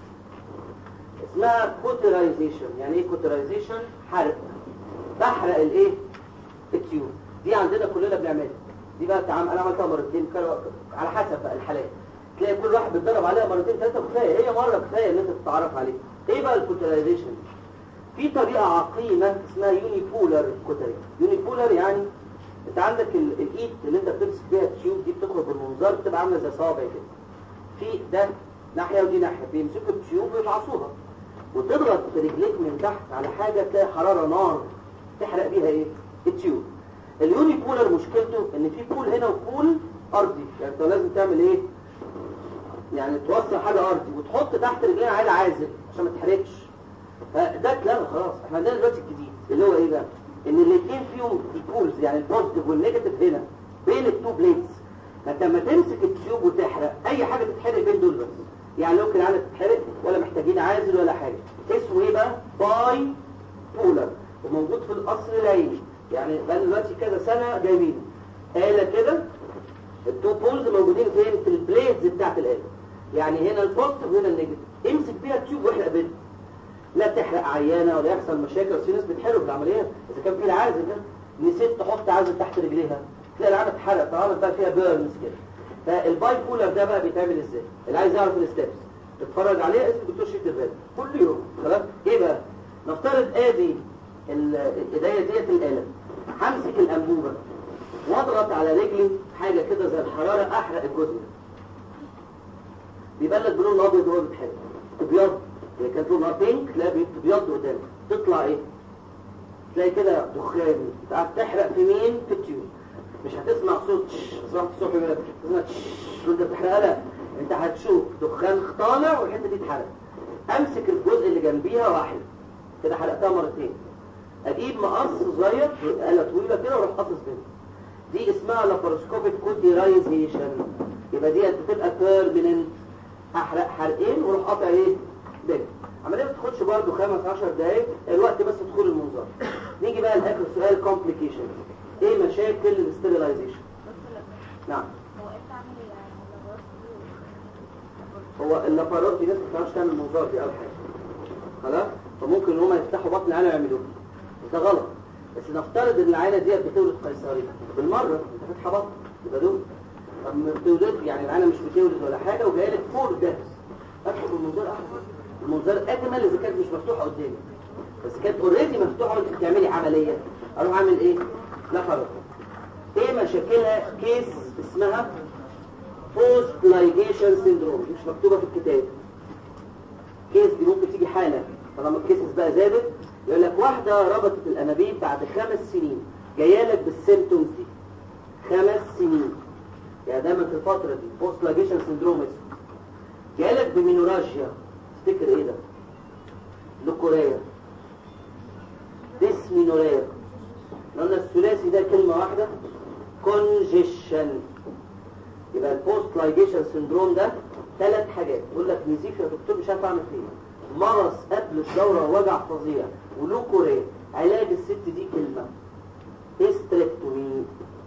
اسمها كوترايزيشن. يعني ايه كوترايزيشن؟ حرق. بحرق الايه؟ التيوب. دي عندنا كلنا بنعملها. دي بقى تعامل انا عملتها مرتين على حسب بقى الحالات. تلاقي كل واحد بيتدرب عليها مرتين ثلاثه كفايه، هي مره كفايه ان انت تتعرف عليها. ايه بقى الكوترايزيشن؟ في طريقه عقيمه اسمها يونيبولر كوتري. يونيبولر يعني انت عندك الايد اللي انت بتمسك بيها التيوب دي بتخرج بالمنظار بتبقى عامله زي صوابع كده. في ده ناحيه ودي ناحيه، بيمسكوا التيوب ويفعصوها وتضغط برجليك من تحت على حاجه تلاقي حراره نار تحرق بيها ايه؟ التيوب. اليونيبولر مشكلته ان في بول هنا وبول ارضي، يعني انت لازم تعمل ايه؟ يعني توصل حاجه ارضي وتحط تحت رجلينا عادي عازل عشان ما تحرقش. فده اتلغى خلاص. احنا عندنا دلوقتي الجديد اللي هو ايه بقى؟ ان الاثنين فيهم البولز، يعني البوزيتيف والنيجاتيف هنا بين التو بليتس. فانت لما تمسك التيوب وتحرق اي حاجه تتحرق بين دول بس، يعني ممكن عندك تتحرق ولا محتاجين عازل ولا حاجه. اسمه ايه بقى؟ باي بولر، وموجود في القصر العيني. يعني بقى دلوقتي كذا سنه جايبينه آلة كده، التو بولز موجودين فين؟ في البليدز بتاعت الآلة. يعني هنا البوزيتيف وهنا النيجاتيف. امسك بيها التيوب واحرق بينهم، لا تحرق عيانه ولا يحصل مشاكل. بس في ناس بتحرق في العمليات اذا كان في العازل ده، نسيت تحط عازل تحت رجليها تلاقي العمليه اتحرق، فعملت بقى فيها بيرنز كده. فالباي بولر ده بقى بيتعمل ازاي؟ اللي عايز يعرف الستبس اتفرج عليه، اسمه دكتور شيك ديفيل كل يوم. خلاص ايه بقى؟ نفترض ادي الايديا ديت الاله، همسك الانبوبه واضغط على رجلي حاجه كده زي الحراره احرق الجزء ده. بيبان لك بلون ابيض وهو بيتحرق، ابيض. اللي كانت لونها بينك تلاقي بيبيض قدامك، تطلع ايه؟ تلاقي كده دخان قاعد تحرق في مين؟ في التيوب. مش هتسمع صوت صوت الصبح يقول لك تسمع وانت بتحرقها، لا انت هتشوف دخان طالع والحته دي اتحرقت. امسك الجزء اللي جنبيها واحد كده حرقتها مرتين، اجيب مقص صغير آلة طويله كده واروح قاصص بينهم. دي اسمها لاباروسكوبيك كوتيرايزيشن. يبقى دي بتبقى بيرمننت، احرق حرقين واروح قاطع ايه ده. عمليه ما بتاخدش برضه خمس عشر دقايق، الوقت بس دخول المنظار. نيجي بقى لاخر سؤال، كومبليكيشن. ايه مشاكل الاستيرلايزيشن؟ نعم. هو اللاباروسكوبي ناس ما بتعرفش تعمل منظار، دي اول حاجه خلاص، فممكن ان هم يفتحوا بطن العينه ويعملوه، ده غلط. بس نفترض ان العينه ديت بتولد قيصري بالمره، انت فاتحه بطن يبقى دول. طب ما بتولد يعني العينه مش بتولد ولا حاجه وجايه لك فوق ده، افتح المنظار احسن. المنظار اجمل اذا كانت مش مفتوحه قدامي، بس كانت اوريدي مفتوحه وانت بتعملي عمليه، اروح اعمل ايه؟ لاباروسكوبي. ايه مشاكلها؟ كيس اسمها بوست لايجيشن سيندروم، مش مكتوبه في الكتاب. كيس دي ممكن تيجي حاله طالما الكيسز بقى زادت، يقول لك واحده ربطت الانابيب بعد خمس سنين، جايه لك بالسيمتومز دي خمس سنين، يعني دايما في الفتره دي بوست لايجيشن سيندروم اسمه. جايه لك بمينوراجيا، تفتكر ايه ده؟ لوكوريا، ديسمينوريا. قلنا الثلاثي ده كلمه واحده، كونجيشن. يبقى البوست لايجيشن سيندروم ده ثلاث حاجات. يقول لك نزيف يا دكتور مش عارف اعمل فيه، مرض قبل الدوره وجع فظيع ولوكوريا. علاج الست دي كلمه هيستريكتومي،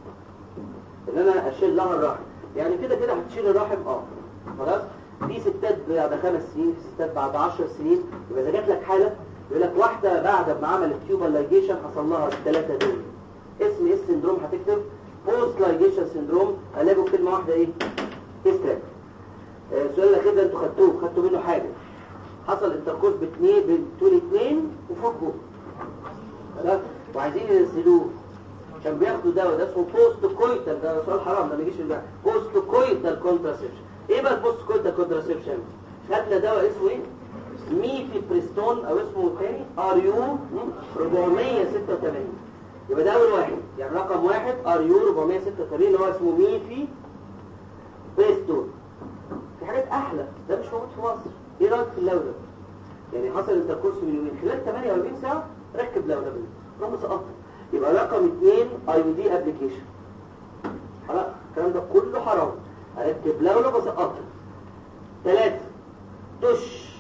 ان انا اشيل لها الرحم. يعني كده كده هتشيل الرحم اه خلاص. في ستات بعد خمس سنين، في ستات بعد عشر سنين. يبقى اذا جات لك حاله يقول لك واحده بعد ما عملت تيوبال لايجيشن حصل لها الثلاثه دول. اسم ايه السندروم؟ هتكتب بوست لايجيشن سيندروم، علاجه كلمه واحده ايه؟ هيستريك. آه السؤال الاخير ده انتوا خدتوه، خدتوا منه حاجه. حصل انتركورس باثنين بتقول اثنين وفوقه خلاص، وعايزين ينزلوه عشان بياخدوا دواء ده اسمه بوست كويتال. ده سؤال حرام ده ما يجيش في البحث. بوست كويتال كونتراسيبشن. ايه بقى البوست كويتال كونتراسيبشن؟ خدنا دواء اسمه ايه؟ ميفيبريستون او اسمه ثاني ار يو أربعمية وستة وثمانين. يبقى ده اول واحد، يعني رقم واحد ار يو أربعمية وستة وثمانين اللي هو اسمه ميفي بريستون. في حاجات احلى، ده مش موجود في مصر. ايه رايك في اللولب؟ يعني حصل انتركورس من يومين، خلال ثمانية وأربعين ساعه ركب لولب، روح مسقطه. يبقى رقم اثنين اي يو دي ابلكيشن. خلاص الكلام ده كله حرام، اركب لولب واسقطه. ثلاثه دش،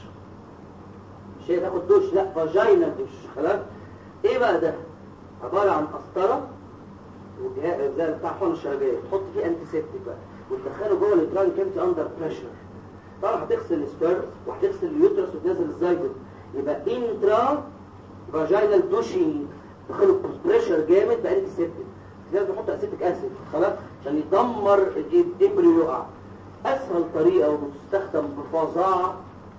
مش هي تاخد دش، لا فاجينا دش. خلاص ايه بقى ده؟ عباره عن قسطره وجهاز زي بتاع حقن الشرجيه، تحط فيه انتيسيبتيك بقى وتدخله جوه الاتران كامتي اندر بريشر. طبعا هتغسل السبيرم وهتغسل اليوترس وتنزل الزايجوت. يبقى انترا فاجينال دوشينج، دخله بريشر جامد بانتيسيبتيك. لازم نحط اسيتيك اسيد خلاص عشان يدمر الامبريو يقع. اسهل طريقه وبتستخدم بفظاعه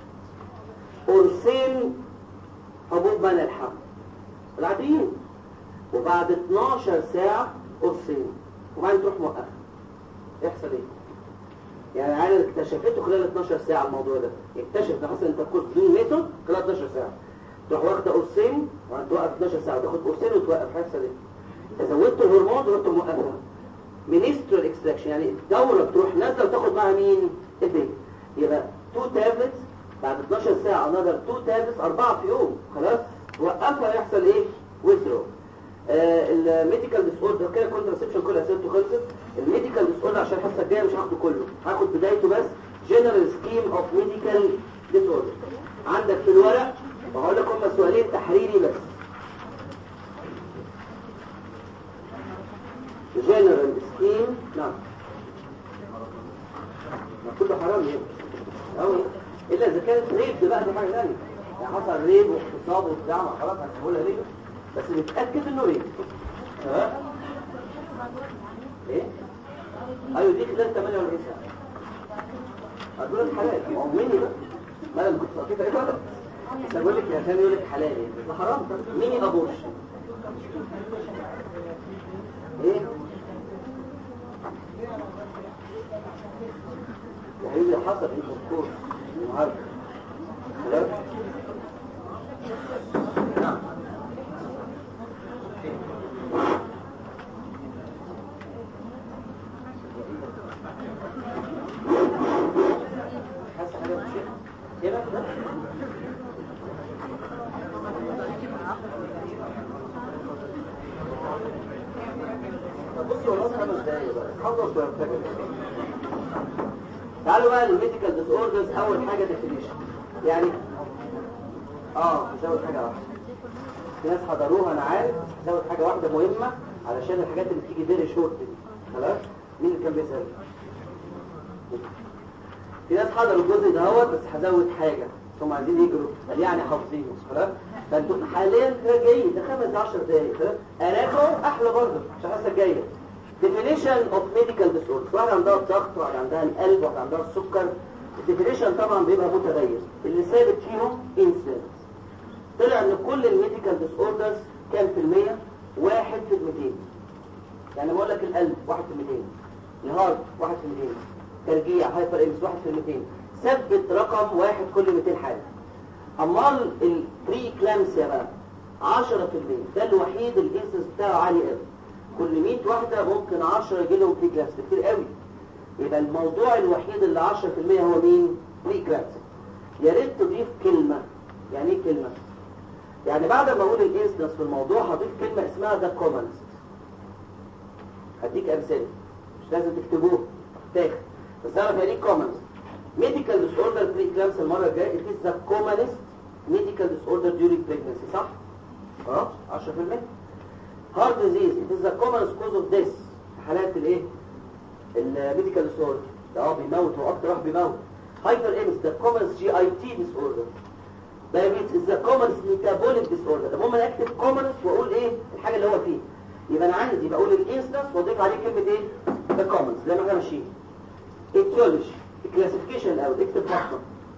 قرصين حبوب منع الحمل العاديين، وبعد اتناشر ساعه قرصين، وبعدين تروح موقفها. يحصل ايه؟ يعني العيال اكتشفته خلال اتناشر ساعه الموضوع ده، اكتشف ان حصل انتركورس بدون ميثود خلال اتناشر ساعه، تروح واخده قرصين وبعدين توقف اتناشر ساعه وتاخد قرصين وتوقف. هيحصل ايه؟ انت زودت الهرمون ورحت موقفها. منسترال اكستراكشن، يعني الدوره بتروح نازله وتاخد معاها مين؟ البيبي. يبقى تو تابلتس بعد اتناشر ساعه، انذر تو تابلتس، اربعه في يوم. خلاص وقفها يحصل ايه؟ ويثرو. آه الميديكال ديس اوردر كده كونتراسبشن كل اسئلته خلصت. الميديكال ديس اوردر عشان الحصه الجايه مش هاخده كله، هاخد بدايته بس. جنرال سكيم اوف ميديكال ديس اوردر عندك في الورق، وهقول لك هم سؤالين تحريري بس. جنرال سكيم، نعم ما كله حرام يعني قوي، الا اذا كانت ريب بقى دي حاجه ثانيه، يعني حصل ريب واغتصاب وبتاع، خلاص هنقولها ريب بس نتاكد انه ريب. ها ايه؟ ايوه دي خلال ثمانية وأربعين ساعه. هتقول لك حلال هو مني بقى، ما انا كنت سقطتها ايه غلط، بس بقول لك عشان يقول لك حلال يعني ده حرام. ميني ابورش ايه؟ يعني اللي حصل في الدكتور النهارده خلاص. نعم حاسس حاجه مش كده كده. طب بصوا بقى خلص ولا فاكر. تعالوا بقى للميديكال ديس اوردرز. اول حاجه ديفينيشن يعني اه هزود حاجه واحده، في ناس حضروها انا عارف، هزود حاجه واحده مهمه علشان الحاجات اللي بتيجي فيري شورت دي. خلاص مين اللي كان بيسال؟ في ناس حضروا الجزء دهوت بس هزود حاجه هم عايزين يجروا قال يعني حافظينه. خلاص فانتوا حاليا جايين ده خمس عشر دقايق. خلاص اراجعوا احلى برضه عشان الحصه الجايه. definition of medical disorders. واحده عندها الضغط، واحده عندها القلب، واحده عندها السكر. الديفينيشن طبعا بيبقى متغير، اللي ثابت فيهم انسيدنس. طلع ان كل الميديكال ديس اوردرز كام في المية؟ واحد في الميتين. يعني بقول لك القلب واحد في الميتين، الهارت واحد في الميتين، ترجيع هايبر امس واحد في الميتين. ثبت رقم واحد كل ميتين حالة. امال البري كلامسيا بقى عشرة في المية، ده الوحيد الانسيدنس بتاعه عالي قوي. كل مية واحدة ممكن عشرة يجي لهم بري كلامسيا، كتير قوي. يبقى الموضوع الوحيد اللي عشرة في المية هو مين؟ بري كلامسيا. يا ريت تضيف كلمة. يعني ايه كلمة؟ يعني بعد ما اقول الانسيدنس في الموضوع هضيف كلمة اسمها ذا كومنست. هديك امثله مش لازم تكتبوه تاخد بس اعرف يعني ايه كومنست. ميديكال ديس اوردر بري كلامس المره الجايه it is the commonest medical disorder during pregnancy. صح؟ اه عشرة في المية. heart disease it is the commonest cause of death في حالات الايه؟ الميديكال ديس اوردر. اه بيموت واكتر واحد بيموت. هايبر امس the commonest جي اي تي disorder. diabetes is the commonest metabolic disorder. المهم انا اكتب commonest واقول ايه الحاجه اللي هو فيه. يبقى انا عندي بقول الانسيدنس واضيف عليه كلمه ايه؟ ذا كومنز زي ما احنا ماشيين. ايتيولوجي الكلاسيفيكيشن الاول اكتب بطنه.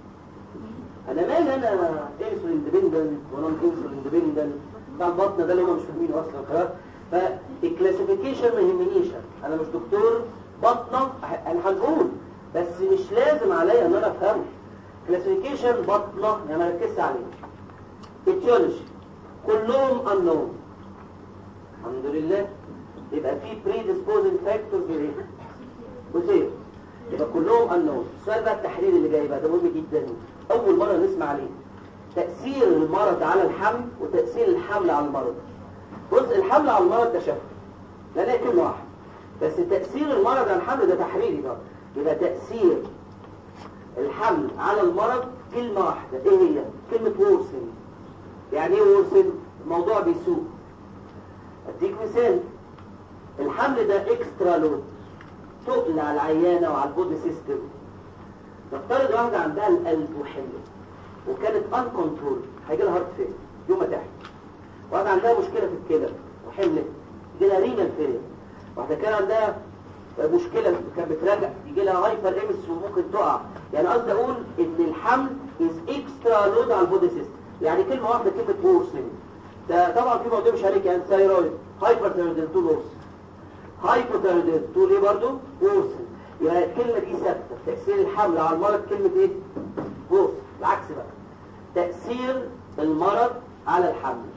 انا مالي انا انسولين ديبندنت ونون انسولين ديبندنت بتاع البطن ده اللي هم مش فاهمينه اصلا. خلاص فالكلاسيفيكيشن ما يهمنيش، انا مش دكتور بطنه انا هنقول بس مش لازم عليا ان انا افهمه. كلاسيفيكيشن بطنه يعني ما ركزت عليه. ايتيولوجي كلهم unknown الحمد لله. يبقى في predisposing factors ايه؟ وزيرو. يبقى كلهم unknown. السؤال بقى التحليل اللي جاي بقى ده مهم جدا، اول مره نسمع عليه. تاثير المرض على الحمل وتاثير الحمل على المرض. جزء الحمل على المرض ده شفوي لا لا كلمه واحده، بس تاثير المرض على الحمل ده تحليلي بقى. يبقى تاثير الحمل على المرض كلمه واحده ايه هي؟ كلمه worsen. يعني ايه worsen؟ الموضوع بيسوء. اديك مثال، الحمل ده اكسترا لود تقل على العيانه وعلى البودي سيستم. نفترض واحده عندها القلب وحمل وكانت ان كنترول هيجي لها هارت فيل يوم ما تحت. واحده عندها مشكله في الكلى وحملت يجي لها رينال فيل. واحده كان عندها مشكله كانت بتراجع يجي لها هايبر امس وممكن تقع. يعني قصدي اقول ان الحمل از اكسترا لود على البودي سيستم. يعني كلمه واحده كلمه وورسنج. ده طبعا في موضوع مش عليك يعني ثايرويد هايبر ثايرويد تو لوس هايبوثايرويد تو ليه برضه وورسن. يبقى الكلمه دي ثابته. تاثير الحمل على المرض كلمه ايه؟ وورسن. العكس بقى تاثير المرض على الحمل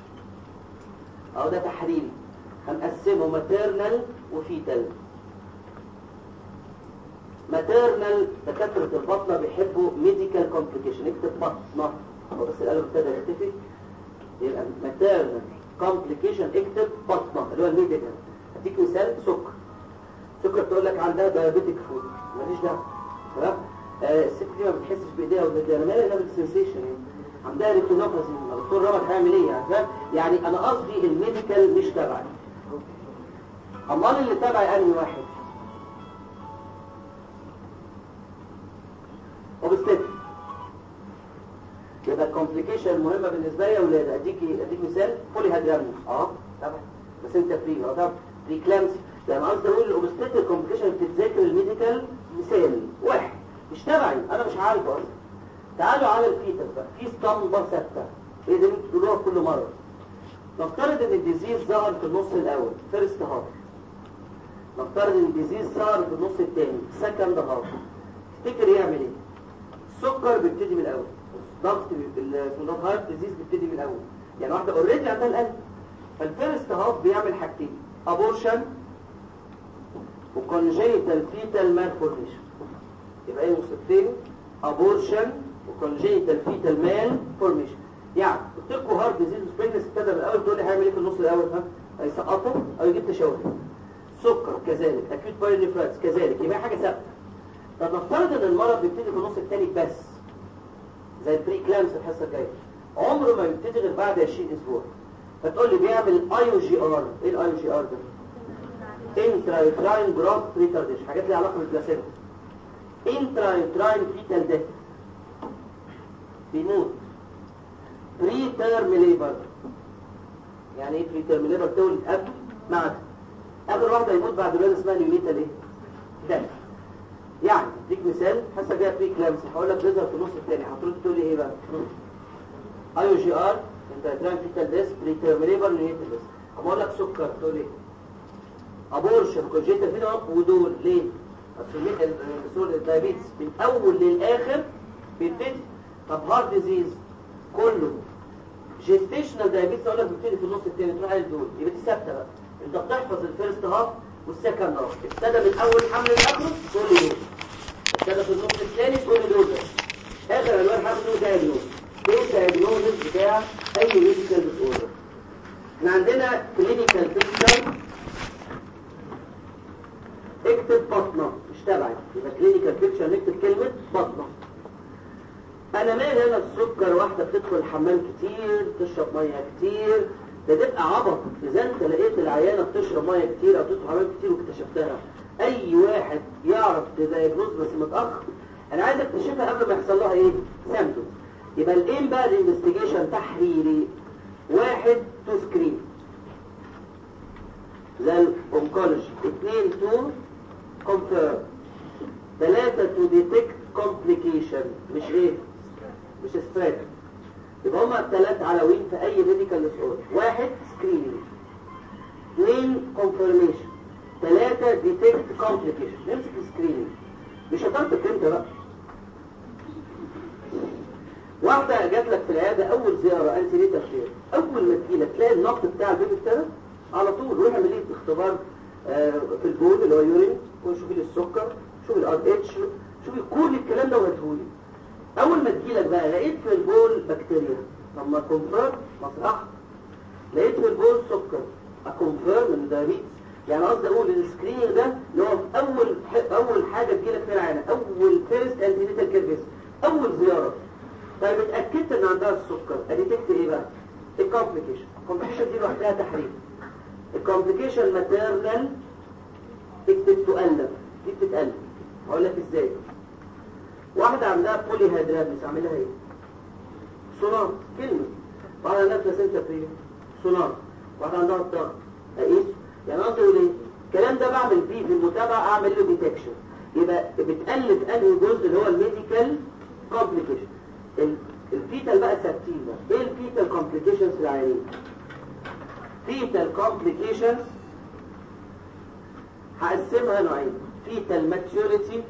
اهو ده تحليلي. هنقسمه ماتيرنال وفيتال. ماتيرنال دكاتره البطنه بيحبوا ميديكال كومبليكيشن. اكتب بطنه هو بس القلم ابتدى يختفي. يبقى ماتيرنال كومبليكيشن اكتب بطنه اللي هو الميديكال. اديك مثال سكر. سكر تقول لك عندها دايابيتيك فود ماليش دعوه. تمام؟ آه الست دي ما بتحسش بايديها وبايديها انا مالي انها بالسنسيشن يعني. عندها ريتينوباثي الدكتور رامد هيعمل ايه يعني؟ فاهم؟ يعني انا قصدي الميديكال مش تبعي. امال اللي تبعي انهي واحد؟ اوبستيك. يبقى الكومبليكيشن المهمه بالنسبه لي يا اولاد اديك اديك مثال بولي هيدرامنس اه طبعا بس انت فري اه طبعا ريكلامس. يعني قصدي اقول الاوبستيك كومبليكيشن بتتذاكر الميديكال مثال واحد مش تبعي انا مش عارفه اصلا. تعالوا على الفيتس بقى في اسطمبه ثابته ايه ده انتوا بتقولوها كل مره. نفترض ان الديزيز ظهر في النص الاول فيرست هاف. نفترض ان الديزيز ظهر في النص الثاني سكند هاف. تفتكر يعمل ايه؟ السكر بيبتدي من الاول، ضغط السودات هارت ديزيز بيبتدي من الاول. يعني واحده اوريدي عندها القلب. فالفيرست هاف بيعمل حاجتين ابورشن وكونجيتال فيتال مالفورميشن. يبقى ايه مصيبتين؟ ابورشن وكونجيتال فيتال مالفورميشن. يعني قلت لكم هارت ديزيز وسبرينجز ابتدى من الاول تقول لي هيعمل ايه في النص الاول؟ ها هيسقطه او يجيب تشوه. سكر كذلك، اكيوت بايلونيفرايتس كذلك، يبقى حاجه ثابته. طب نفترض ان المرض بيبتدي في النص الثاني بس زي البري كلامس الحصه الجايه، عمره ما بيبتدي غير بعد عشرين اسبوع. فتقول لي بيعمل اي او جي ار. ايه الاي او جي ار ده؟ انترايوتراين جراف ريتارديشن، حاجات ليها علاقه بالبلاسيبا. انترايوتراين فيتال ديث، بيموت. بري تيرم ليبر، يعني ايه بري تيرم ليبر؟ تولد قبل معد. اخر واحده يموت بعد الولاده اسمها نيونيتال ايه؟ ديث. يعني اديك مثال، حاسه جايه بري كلامس، هقول لك بيظهر في النص الثاني، هترد تقول لي ايه بقى؟ اي او جي ار، انترايوتراين فيتال ديث، بري تيرم ليبر، نيونيتال ديث. اقول لك سكر، تقول ايه؟ ابورشن، كونجيتال فينا، ودول ليه؟ اصل السول الدايابيتس من اول للاخر بيبتدي. طب هارت ديزيز كله. جيستيشنال دايابيتس اقول لك بيبتدي في النص الثاني، تروح قايل دول، يبقى دي ثابته بقى. انت بتحفظ الفيرست هاف والسكند هاف، ابتدى من اول حمل لاخره تقول لي دول، ابتدى في النص الثاني تقول لي دول، اخر الوان حمل دول دايجنوز. ايه دايجنوز بتاع اي ميديكال ديس اوردر؟ احنا عندنا كلينيكال بيكتشر، اكتب بطنه مش تبعي، يبقى كلينيكال بيكتشر نكتب كلمه بطنه. انا مالي هنا السكر؟ واحده بتدخل الحمام كتير، تشرب ميه كتير، ده تبقى عبط اذا انت لقيت العيانه بتشرب ميه كتير او تدخل الحمام كتير واكتشفتها. اي واحد يعرف تدايجنوز بس متاخر. انا عايز اكتشفها قبل ما يحصل لها ايه؟ سيمبتومز. يبقى الايم بقى الانفستيجيشن تحريري. واحد تو سكرين زي الأونكولوجي، اثنين تو كونفيرم، ثلاثة تو ديتكت كومبليكيشن، مش ايه؟ مش ستريك. يبقى هما ثلاث عناوين في أي ميديكال ديس اوردر. واحد سكرينينج، اثنين كونفيرميشن، ثلاثة ديتكت كومبليكيشن. نمسك السكرينينج، مش هتعرفك انت بقى. واحدة جات لك في العيادة أول زيارة أنتي نيتال كير، أول ما تجيلك تلاقي النبض بتاع البيبي ابتدى على طول، روح اعمل ايه؟ اختبار آه في البول اللي هو يورين، وشوفي لي السكر، شوفي الار اتش، شوفي كل الكلام ده وهاتهولي. اول ما تجيلك بقى لقيت في البول بكتيريا، طب ما كونفيرم مصلحه. لقيت في البول سكر، اكونفيرم ان دايابيتس. يعني قصدي اقول السكريننج ده اللي هو في اول اول حاجه تجيلك فيها العينه، اول فيرست انتي نيتال كير فيزيت، اول زياره. طيب اتاكدت ان عندها السكر، اديتكت ايه بقى؟ الكومبليكيشن. الكومبليكيشن دي لوحدها تحريم. الكومبليكيشن ماتيرنال، تكتب تؤلف، دي بتتألف. هقول لك ازاي. واحدة عندها بولي هيدرابيس، اعملها ايه؟ سونار، كلمة. واحدة عندها بلاسنتا بريفيا، سونار. واحدة عندها الضغط، اقيس. يعني قصدي اقول ايه؟ الكلام ده بعمل بيه في المتابعة، اعمل له ديتكشن. يبقى بتألف انهي جزء اللي هو الميديكال كومبليكيشن. الفيتال بقى ثابتين بقى. ايه الفيتال كومبليكيشنز في العيانين؟ فيتال كومبليكيشنز هقسمها نوعين، فيتال ماتيوريتي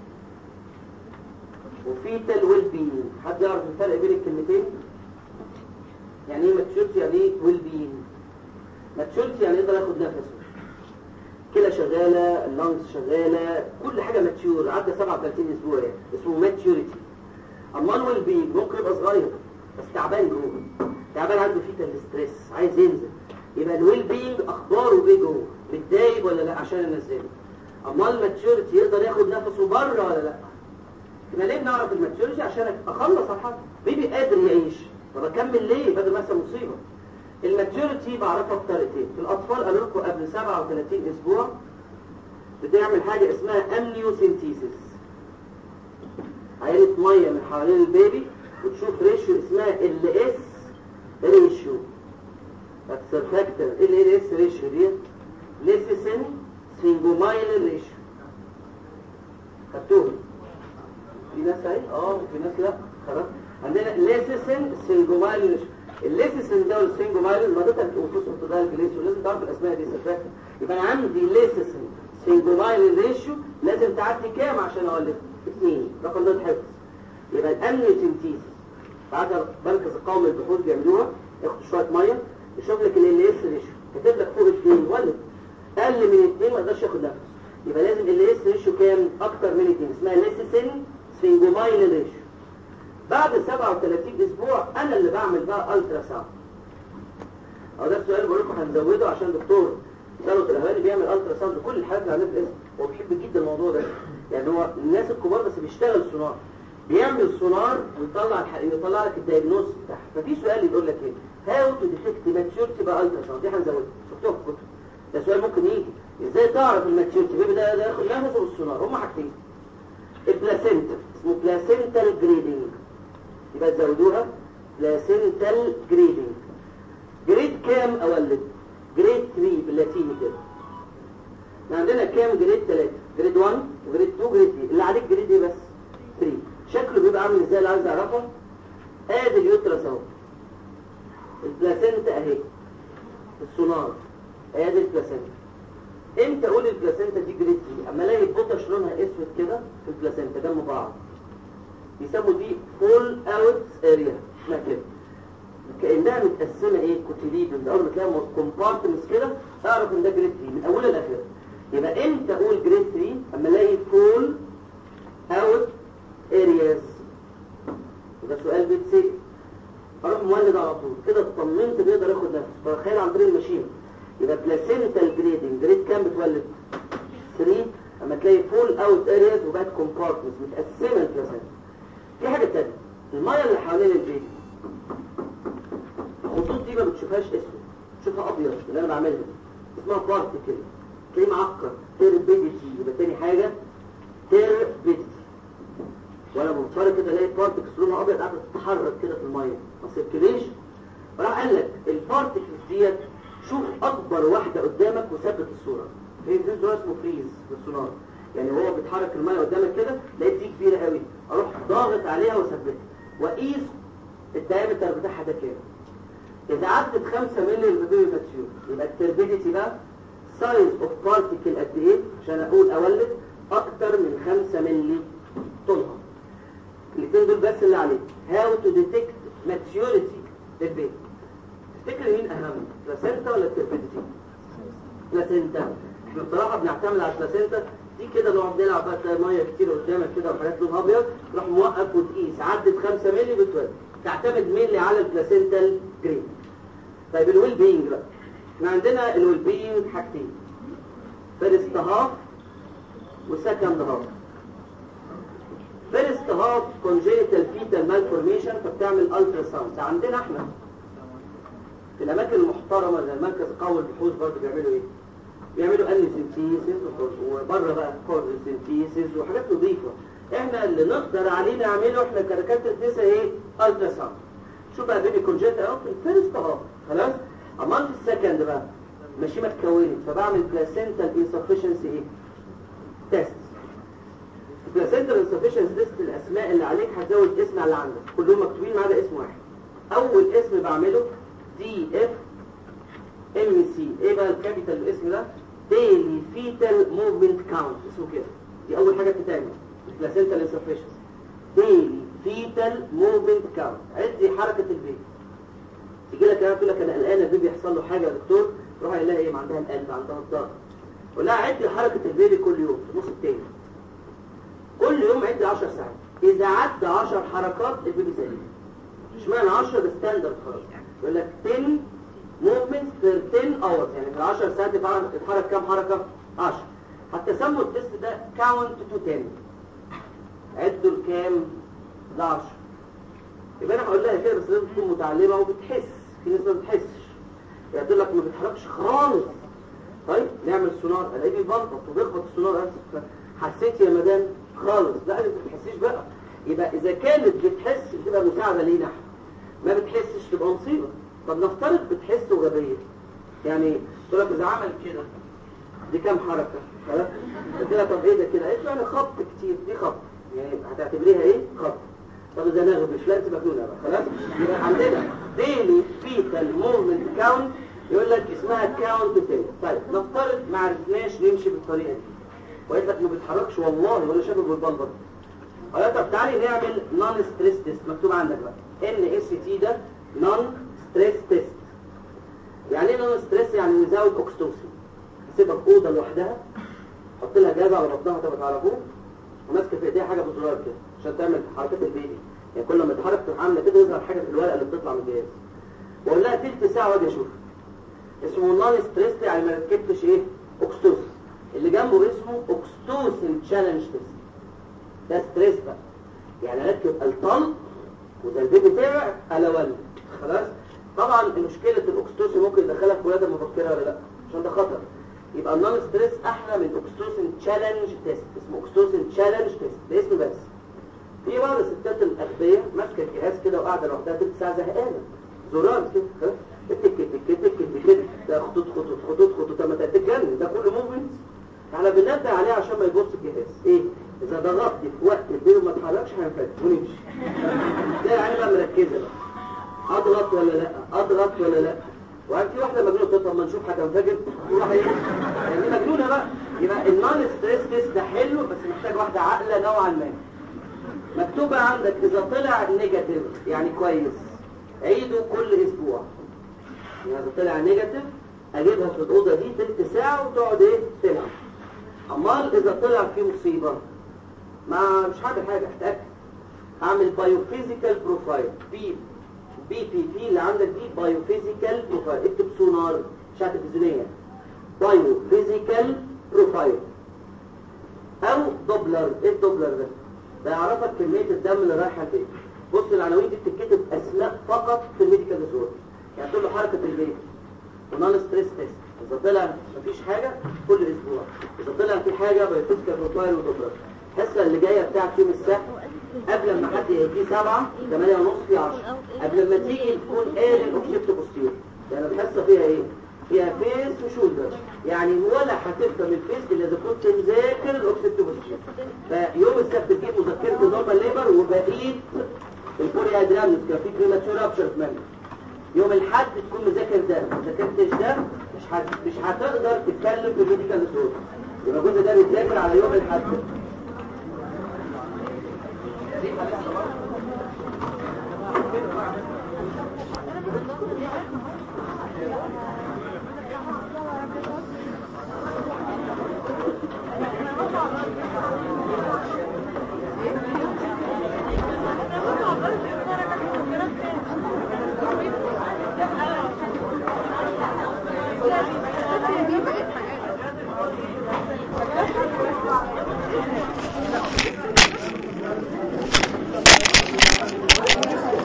وفيتال ويل بينج. حد يعرف الفرق بين الكلمتين؟ يعني ايه ماتيوريتي؟ يعني ايه ويل بينج؟ ماتيوريتي يعني يقدر ياخد نفسه، كلى شغاله، اللانجز شغاله، كل حاجه ماتيور، عدى سبعة وثلاثين اسبوع، يعني اسمه ماتيوريتي. اما الويل بينج ممكن يبقى صغير بس تعبان جوه، تعبان عنده فيتال ستريس، عايز ينزل. يبقى الويل بينج اخباره ايه جوه؟ متضايق ولا لا عشان انزله؟ اما الماتيوريتي يقدر ياخد نفسه بره ولا لا؟ احنا ليه بنعرف الماتيوريتي؟ عشان اخلص على حد بيبي قادر يعيش، طب اكمل ليه بدل ما يحصل مصيبه؟ الماتيوريتي بعرفها بطريقتين. في الاطفال قالوا لكم قبل سبعة وثلاثين اسبوع بتعمل حاجه اسمها امنيوسينتيسيس، عينه ميه من حوالين البيبي وتشوف ريشيو اسمها ال اس ريشيو، السرفاكتور ال اس ريشيو دي ليسيسين سفنجومايلين ريشيو. خدتوها؟ في ناس اهي اه في ناس لا. خلاص عندنا ليسيسين سفنجومايلين ريشيو. الليسيسين ده والسفنجومايلين مادتها وفوسفور ده الجليسيول، لازم تعرف الاسماء دي سرفاكتور. يبقى انا عندي ليسيسين سفنجومايلين ريشيو لازم تعدي كام عشان اولدها؟ اثنين. رقم ده الحفظ. يبقى الامنيوسينتيسيس بعد مركز القومي للبحوث بيعملوها، ياخد شويه ميه يشوف لك ال اس ريشيو، كاتب لك فوق اثنين ولد، اقل من اثنين ما يقدرش ياخد نفس. يبقى لازم ال اس ريشيو كام؟ اكتر من اثنين، اسمها ليسيسين سفنجومايلين ريشيو. بعد سبعة وثلاثين اسبوع انا اللي بعمل بقى الترا ساوند. او ده السؤال بقول لكم هنزوده عشان دكتور ثروت الهواني بيعمل الترا ساوند كل الحالات اللي عندنا في الاسم، هو بيحب جدا الموضوع ده. يعني هو الناس الكبار بس بيشتغل سونار، بيعمل سونار ويطلع الح... يطلع لك الدايجنوز بتاعها. ففي سؤال يقول لك ايه؟ هاو تو ديتكت ماتيورتي باي الترا ساوند، دي هنزودها شفتوها في الكتب. ده سؤال ممكن يجي، ازاي تعرف الماتيورتي؟ بيبي ده ده ياخد نفسه بالسونار. هما حاجتين، البلاسينتا اسمه بلاسينتال جريدنج، يبقى تزودوها بلاسينتال جريدنج. جريد كام اولد؟ جريد ثلاثة باللاتيني كده. احنا عندنا كام جريد؟ ثلاثة، جريد واحد وجريد اتنين وجريد ثلاثة. اللي عليك جريد ايه بس؟ ثلاثة. شكله بيبقى عامل ازاي اللي عايز اعرفه؟ ادي اليوترس اهو، البلاسينتا اهي، السونار ادي البلاسينتا. امتى اقول البلاسينتا دي جريد ثلاثة؟ اما الاقي البطش لونها اسود كده في البلاسينتا جنب بعض، يسموا دي فول اوت اريا، اسمها كده، كانها متقسمه ايه؟ كوتيليدون. اول ما تلاقي كومبارتمنتس كده اعرف ان ده جريد ثلاثة من اولها لاخرها. يبقى امتى اقول جريد ثلاثة؟ اما الاقي فول اوت ارياز. وده سؤال بيتسال، اروح مولد على طول كده، اطمنت بيقدر ياخد نفسه، فتخيل عن طريق المشيمه. يبقى بلاسينتال جريدنج، جريد كام بتولد؟ ثلاثة. اما تلاقي فول اوت ارياز وبقت كومبارتمنتس متقسمه البلاسينتا. في حاجه ثانيه، الميه اللي حوالين البيبي الخطوط دي ما بتشوفهاش اسود، تشوفها ابيض اللي انا بعملها اسمها بارتيكل، تلاقيه معقد تيربيديتي. يبقى تاني حاجه تيربيديتي، وانا بنفرق كده الاقي بارتيكلز لونها ابيض قاعده تتحرك كده في الميه ما سيركليش. راح قال لك البارتيكلز ديت شوف اكبر واحده قدامك وثبت الصوره. في في صوره اسمه فريز في السونار، يعني هو بيتحرك الميه قدامك كده لقيت دي كبيره قوي، اروح ضاغط عليها واثبتها واقيس الدايمتر بتاعها ده كام. اذا عدت خمسة مللي البيبي ماتيور، يبقى التربيديتي بقى سايز اوف بارتيكل قد ايه عشان اقول اولد اكتر من خمسة مللي طولها. الاثنين دول بس اللي عليك. هاو تو ديتكت ماتيوريتي للبيبي. تفتكر مين اهم، بلاسينتا ولا التربيديتي؟ بلاسينتا. احنا بصراحه بنعتمد على البلاسينتا دي كده، نقعد نلعب بقى تلاقي ميه كتير قدامك كده وحاجات لونها ابيض، تروح موقف وتقيس عدت خمسة مللي بتولد، تعتمد ملي على البلاسينتال جريد. طيب الويل بينج بقى، احنا عندنا الويل بينج حاجتين، فيرست هاف وسكند هاف. فيرست هاف كونجينيتال فيتال مالفورميشن، فبتعمل الترا ساوند. عندنا احنا في الاماكن المحترمه زي المركز القومي للبحوث برضه بيعملوا ايه؟ بيعملوا انسنتيسيس وبره بقى كورنسنتيسيس وحاجات نظيفه. احنا اللي نقدر عليه نعمله احنا كدكاتره نسا ايه؟ الترا ساوند. شوف بقى بيبي كونجينيتال اهو في الفيرست هاف خلاص. اما في السكند بقى ماشي ما اتكونت، فبعمل بلاسينتال انسفشنسي ايه؟ تيست. البلاسينتال انسفشنسي تيست الاسماء اللي عليك هتزود اسم على اللي عندك، كلهم مكتوبين ما عدا اسم واحد. اول اسم بعمله دي اف ام سي. ايه بقى الكابيتال الاسم ده؟ ديلي فيتال موفمنت كاونت، اسمه كده. دي اول حاجه بتتعمل بلاسينتال انسفشنسي، ديلي فيتال موفمنت كاونت. عدي حركه البيبي. يجي لك يعني تقول لك انا قلقان البيبي يحصل له حاجه يا دكتور، روح يلاقي ايه؟ عندها القلب، عندها الضغط. قول لها عدي حركه البيبي كل يوم في النص التاني، كل يوم عدي عشر ساعات. اذا عدى عشر حركات البيبي سليم. اشمعنى عشرة؟ ده ستاندرد خلاص. يقول لك عشرة موفمنتس بير عشرة اورز، يعني في عشر ساعات يتحرك كام حركه؟ عشرة. حتى سموا التست ده كاونت تو عشرة، عدوا الكام؟ ل عشرة. يبقى انا هقول لها كده بس لازم تكون متعلمه وبتحس. في ناس ما بتحسش، يعني تقول لك ما بتحركش خالص. طيب نعمل سونار، الاقيه بيبلبط وبيخبط السونار. اسف حسيت يا مدام خالص؟ لا انت ما بتحسيش بقى. يبقى اذا كانت بتحس بتبقى مساعده لينا احنا، ما بتحسش تبقى مصيبه. طب نفترض بتحس وغبيه، يعني تقول لك اذا عمل كده دي كام حركه؟ خلاص قلت لها طب ايه ده كده؟ قالت له يعني خبط كتير، دي خبط، يعني هتعتبريها ايه؟ خبط. طب اذا نغبش؟ لا انت مجنونه بقى. خلاص يبقى عندنا ديلي فيتال موفمنت كاونت، يقول لك اسمها كاونت تاني. طيب نفترض ما عرفناش نمشي بالطريقه دي، وقالت لك ما بيتحركش والله ولا شافه بالبلبط. قالت طب تعالي نعمل نون ستريس تيست، مكتوب عندك بقى ان اس تي، ده نون ستريس تيست. يعني ايه نون ستريس؟ يعني ويزاوت اوكستوسين. هسيبها في اوضه لوحدها، حط لها جهاز على بطنها تبقى تعرفوه، وماسكه في ايديها حاجه بزرار كده عشان تعمل حركات البيبي، يعني كل ما تتحرك تروح عامله كده يظهر حاجه في الورقه اللي بتطلع من الجهاز. واقول لها تلت ساعه واجي اشوفها. اسمه نون ستريس يعني ما ركبتش ايه اوكستوسن. اللي جنبه اسمه اوكستوسن تشالنج تيست، ده ستريس بقى، يعني اركب الطلق وده البيبي طلع على ولد خلاص. طبعا مشكله الاوكستوسن ممكن يدخلها في ولاده مبكره ولا لا، عشان ده خطر. يبقى النون ستريس احلى من اوكستوسن تشالنج تيست، اسمه اوكستوسن تشالنج تيست ده اسم بس. في بعض الستات الاغبياء ماسكه الجهاز كده وقاعده لوحدها تلت ساعه زهقانه، زرار كده تك تك تك تك تك ده خطوط خطوط خطوط خطوط، طب ما تتجنن ده كله موفمنت. احنا بننبه عليه عشان ما يبص الجهاز. ايه اذا ضغطت في وقت البيبي ما اتحركش هينفجر ونمشي. تلاقي العين بقى مركزه بقى، اضغط ولا لا اضغط ولا لا. وقال في واحده مجنونه طب ما نشوف هتنفجر تروح ايه يعني دي مجنونه بقى. يبقى النون ستريس تيست ده حلو بس محتاج واحده عاقله نوعا ما. مكتوبه عندك اذا طلع نيجاتيف يعني كويس عيده كل اسبوع. يعني اذا طلع نيجاتيف اجيبها في الاوضه دي تلت ساعه وتقعد ايه تلعب. امال اذا طلع في مصيبه ما مش هعمل حاجه، اتاكد اعمل بايوفيزيكال بروفايل. بي بي بي بي اللي عندك دي بايوفيزيكال بروفايل، اكتب سونار اشعه تلفزيونيه بايوفيزيكال بروفايل او دوبلر. ايه الدوبلر ده؟ ده يعرفك كميه الدم اللي رايحه فين. بص العناوين دي بتتكتب اسماء فقط في الميديكال ديسوردر، يعني تقول له حركه البيت ونون ستريس تيست. اذا طلع مفيش حاجه كل اسبوع، اذا طلع في حاجه بايوفيزيكال بروفايل ودوبلر. الحصه اللي جايه بتاعت يوم السبت قبل ما حد يجي سبعة ثمانية ونص في عشرة، قبل ما تيجي تكون قال الاوكسيبت بوستير. يعني الحصه فيها ايه؟ فيها فيس وشولدر، يعني ولا هتفهم الفيس الا اذا كنت مذاكر الاوكسيبت بوستير. فيوم السبت تجيب مذكره النورمال ليبر وبقيه الكوريا ادرامنس كان في بريماتشور رابشر في منه. يوم الحد تكون مذاكر ده، ما ذاكرتش ده مش هت... مش هتقدر تتكلم في الميديكال ديسوردر. يبقى الجزء ده بيتذاكر على يوم الحد. انا